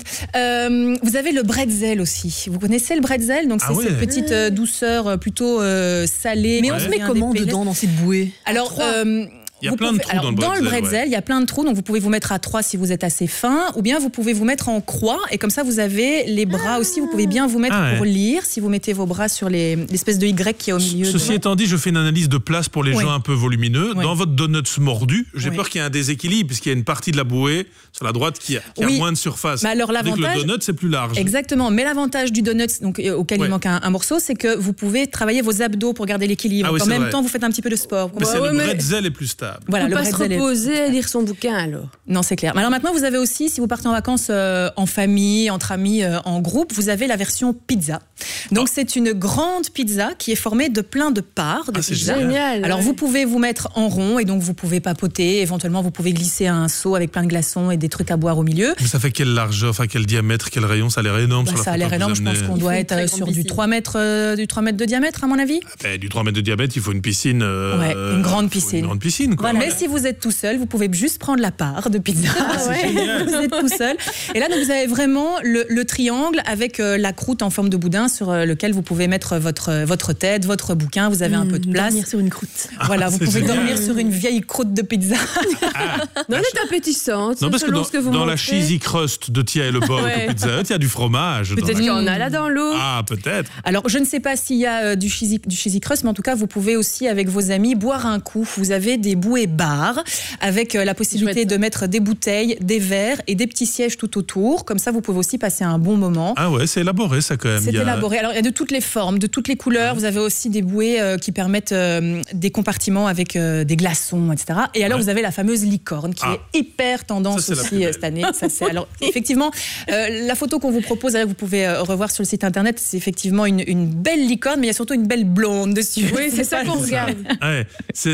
Vous avez le bretzel aussi. Vous connaissez le bretzel? Donc c'est cette petite douceur plutôt salée. Mais on se met comment dedans dans cette bouée? Alors il y a plein de trous dans le bretzel. Il y a plein de trous, donc vous pouvez vous mettre à 3 si vous êtes assez fin, ou bien vous pouvez vous mettre en croix, et comme ça vous avez les bras aussi. Vous pouvez bien vous mettre pour lire, si vous mettez vos bras sur l'espèce de Y qui est au milieu. Ceci étant dit, je fais une analyse de place pour les gens un peu volumineux. Dans votre donuts mordu, j'ai peur qu'il y ait un déséquilibre, puisqu'il y a une partie de la bouée sur la droite qui a moins de surface. Mais alors l'avantage, le donut c'est plus large. Exactement, mais l'avantage du donut, donc, auquel il manque un morceau, c'est que vous pouvez travailler vos abdos pour garder l'équilibre. En même temps, vous faites un petit peu de sport. Mais le bretzel est plus stable. Voilà, le bretzel poser, lire son bouquin alors. Non, c'est clair. Mais alors maintenant, vous avez aussi, si vous partez en vacances en famille, entre amis, en groupe, vous avez la version pizza. Donc c'est une grande pizza qui est formée de plein de parts de pizza. Génial. Alors vous pouvez vous mettre en rond et donc vous pouvez papoter. Éventuellement, vous pouvez glisser un seau avec plein de glaçons et des trucs à boire au milieu. Mais ça fait quelle largeur, enfin quel diamètre, quel rayon? Ça a l'air énorme. Ça a l'air énorme. Je pense qu'on doit être sur du 3 mètres de diamètre, à mon avis. Du 3 mètres de diamètre, il faut une piscine. Une grande piscine. Une grande piscine, quoi. Voilà. Mais si vous êtes tout seul, vous pouvez juste prendre la part de pizza. Vous êtes tout seul. Et là, donc, vous avez vraiment le triangle avec la croûte en forme de boudin sur lequel vous pouvez mettre votre tête, votre bouquin. Vous avez un peu de place. Dormir sur une croûte. Voilà, vous pouvez dormir sur une vieille croûte de pizza. Non, elle est appétissante. Non, parce que dans la cheesy crust de Tia et le bol de Pizza Hut, il y a du fromage. Peut-être qu'il y en a là dans l'eau. Ah, peut-être. Alors, je ne sais pas s'il y a du cheesy crust, mais en tout cas, vous pouvez aussi, avec vos amis, boire un coup. Vous avez des bouées bars avec la possibilité de mettre des bouteilles, des verres et des petits sièges tout autour. Comme ça, vous pouvez aussi passer un bon moment. Ah ouais, c'est élaboré ça quand même. C'est élaboré. Alors, il y a de toutes les formes, de toutes les couleurs. Vous avez aussi des bouées qui permettent des compartiments avec des glaçons, etc. Et alors, vous avez la fameuse licorne qui est hyper tendance aussi cette année. Ça, c'est... Alors, effectivement, la photo qu'on vous propose, vous pouvez revoir sur le site internet, c'est effectivement une belle licorne, mais il y a surtout une belle blonde dessus. Oui, c'est ça qu'on regarde. Ouais,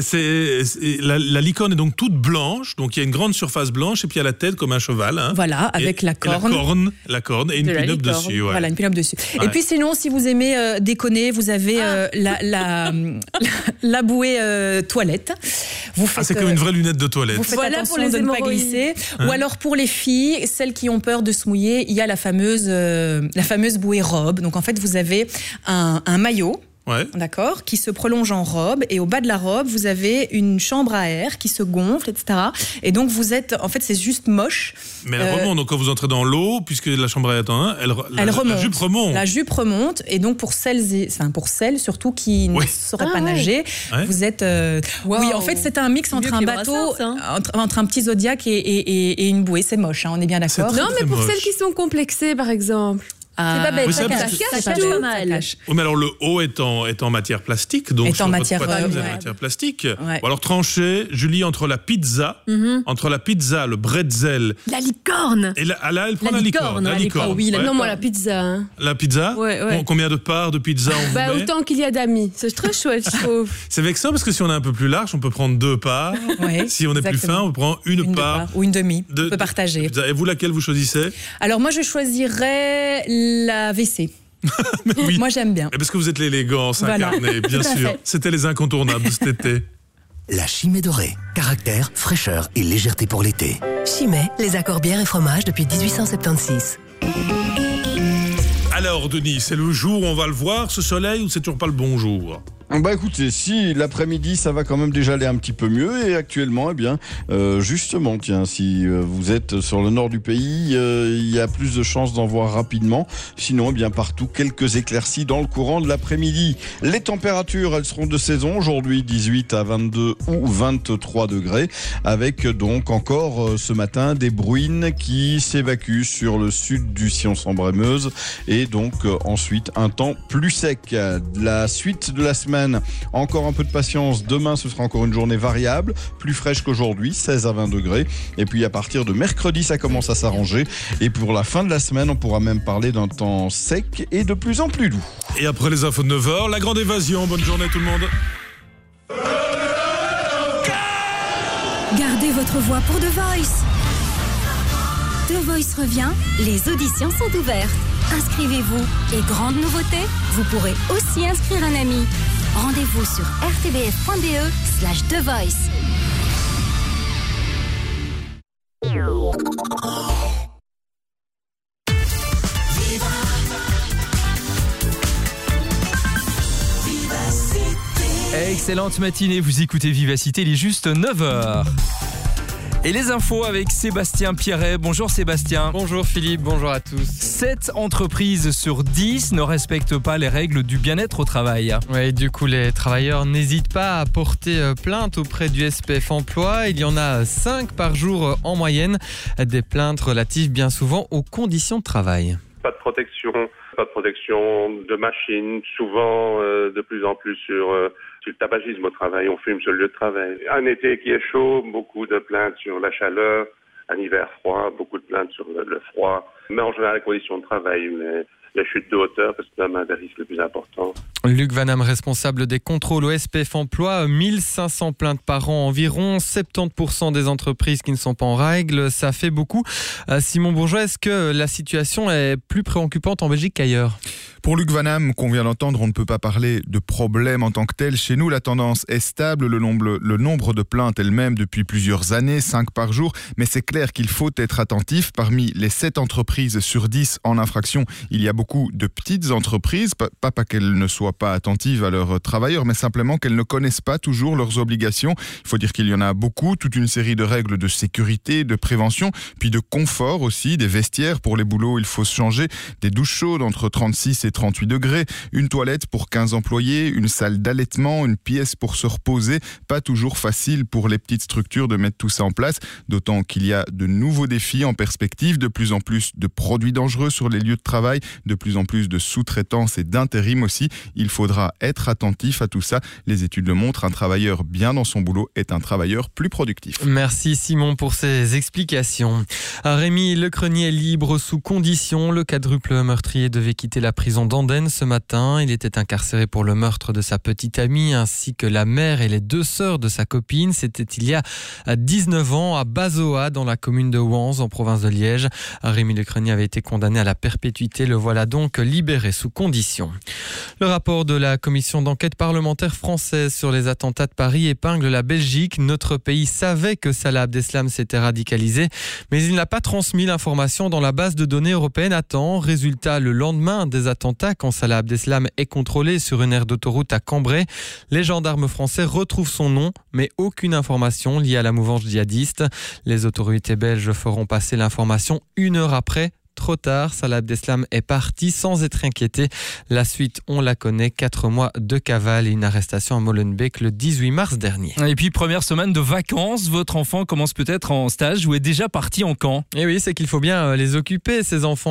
la licorne est donc toute blanche, donc il y a une grande surface blanche et puis il y a la tête comme un cheval. Hein. Voilà, avec la corne. La corne et une pin-up dessus. Ouais. Voilà, une pin-up dessus. Ouais. Et puis sinon, si vous aimez déconner, vous avez la bouée toilette. Vous faites, c'est comme une vraie lunette de toilette. Vous faites attention pour de ne pas glisser. Ou alors pour les filles, celles qui ont peur de se mouiller, il y a la fameuse bouée robe. Donc en fait, vous avez un maillot. D'accord, qui se prolonge en robe, et au bas de la robe vous avez une chambre à air qui se gonfle, etc. Et donc vous êtes, en fait c'est juste moche. Mais elle remonte, donc quand vous entrez dans l'eau, puisque la chambre à air est en 1, elle remonte. La jupe remonte. La jupe remonte, et donc pour celles surtout qui ne sauraient pas nager, vous êtes. Oui, en fait c'est un mix entre un bateau, entre un petit Zodiac et une bouée. C'est moche, hein, on est bien d'accord. Non, mais pour celles qui sont complexées, par exemple. C'est pas bête, ça cache pas mal. Oui, mais alors le haut est en matière plastique, donc est en matière plastique. Ou alors tranché, Julie, entre la pizza, le bretzel, la licorne. Et là, elle prend la licorne. Oui, non, moi la pizza. Hein. La pizza. Ouais. Combien de parts de pizza on vous met? Autant qu'il y a d'amis. C'est très chouette, je trouve. C'est vexant parce que si on est un peu plus large, on peut prendre 2 parts. Si on est plus fin, on prend une part ou une demi. On peut partager. Et vous, laquelle vous choisissez? Alors moi, je choisirais la WC. Oui. Moi, j'aime bien. Et parce que vous êtes l'élégance incarnée, bien sûr. C'était les incontournables de cet été. La Chimay dorée. Caractère, fraîcheur et légèreté pour l'été. Chimay, les accords bière et fromage depuis 1876. Alors Denis, c'est le jour où on va le voir, ce soleil, ou c'est toujours pas le bon jour ? Bah écoutez, si l'après-midi ça va quand même déjà aller un petit peu mieux, et actuellement, justement, tiens, si vous êtes sur le nord du pays, il y a plus de chances d'en voir rapidement. Sinon, partout, quelques éclaircies dans le courant de l'après-midi. Les températures, elles seront de saison. Aujourd'hui, 18 à 22 ou 23 degrés, avec donc encore ce matin des bruines qui s'évacuent sur le sud du Sion-Sambre-et-Meuse, et donc ensuite un temps plus sec. La suite de la semaine, encore un peu de patience. Demain, ce sera encore une journée variable, plus fraîche qu'aujourd'hui, 16 à 20 degrés. Et puis à partir de mercredi, ça commence à s'arranger. Et pour la fin de la semaine, on pourra même parler d'un temps sec et de plus en plus doux. Et après les infos de 9h, la grande évasion. Bonne journée tout le monde. Gardez votre voix pour The Voice. The Voice revient, les auditions sont ouvertes. Inscrivez-vous. Et grande nouveauté, vous pourrez aussi inscrire un ami. Rendez-vous sur rtbf.be/The Voice. Excellente matinée, vous écoutez Vivacité, il est juste 9h. Et les infos avec Sébastien Pierret. Bonjour Sébastien. Bonjour Philippe, bonjour à tous. 7 entreprises sur 10 ne respectent pas les règles du bien-être au travail. Oui, du coup les travailleurs n'hésitent pas à porter plainte auprès du SPF Emploi. Il y en a 5 par jour en moyenne. Des plaintes relatives bien souvent aux conditions de travail. Pas de protection de machines, souvent de plus en plus sur le tabagisme au travail, on fume sur le lieu de travail. Un été qui est chaud, beaucoup de plaintes sur la chaleur, un hiver froid, beaucoup de plaintes sur le froid, mais en général les conditions de travail, les chutes de hauteur, parce que c'est un des risques les plus importants. Luc Vanham, responsable des contrôles au SPF Emploi, 1500 plaintes par an environ, 70% des entreprises qui ne sont pas en règle, ça fait beaucoup. Simon Bourgeois, est-ce que la situation est plus préoccupante en Belgique qu'ailleurs ? Pour Luc Vanham, qu'on vient d'entendre, on ne peut pas parler de problème en tant que tel. Chez nous, la tendance est stable, le nombre de plaintes elle-même depuis plusieurs années, 5 par jour, mais c'est clair qu'il faut être attentif. Parmi les 7 entreprises sur 10 en infraction, il y a beaucoup de petites entreprises, pas qu'elles ne soient pas attentives à leurs travailleurs, mais simplement qu'elles ne connaissent pas toujours leurs obligations. Il faut dire qu'il y en a beaucoup, toute une série de règles de sécurité, de prévention, puis de confort aussi, des vestiaires pour les boulots, il faut se changer, des douches chaudes entre 36 et 38 degrés, une toilette pour 15 employés, une salle d'allaitement, une pièce pour se reposer. Pas toujours facile pour les petites structures de mettre tout ça en place, d'autant qu'il y a de nouveaux défis en perspective, de plus en plus de produits dangereux sur les lieux de travail, de plus en plus de sous-traitance et d'intérim aussi. Il faudra être attentif à tout ça. Les études le montrent, un travailleur bien dans son boulot est un travailleur plus productif. Merci Simon pour ces explications. Rémi Lecrenier est libre sous condition. Le quadruple meurtrier devait quitter la prison d'Andenne ce matin. Il était incarcéré pour le meurtre de sa petite amie ainsi que la mère et les 2 sœurs de sa copine. C'était il y a 19 ans à Bazoa dans la commune de Wans en province de Liège. Rémi Lecrenier avait été condamné à la perpétuité. Le voilà donc libéré sous condition. Le rapport de la commission d'enquête parlementaire française sur les attentats de Paris épingle la Belgique. Notre pays savait que Salah Abdeslam s'était radicalisé, mais il n'a pas transmis l'information dans la base de données européenne à temps. Résultat, le lendemain des attentats, quand Salah Abdeslam est contrôlé sur une aire d'autoroute à Cambrai, les gendarmes français retrouvent son nom, mais aucune information liée à la mouvance djihadiste. Les autorités belges feront passer l'information 1 heure après. Trop tard, Salah Abdeslam est parti sans être inquiété. La suite, on la connaît, 4 mois de cavale et une arrestation à Molenbeek le 18 mars dernier. Et puis, première semaine de vacances, votre enfant commence peut-être en stage ou est déjà parti en camp. Et oui, c'est qu'il faut bien les occuper, ces enfants.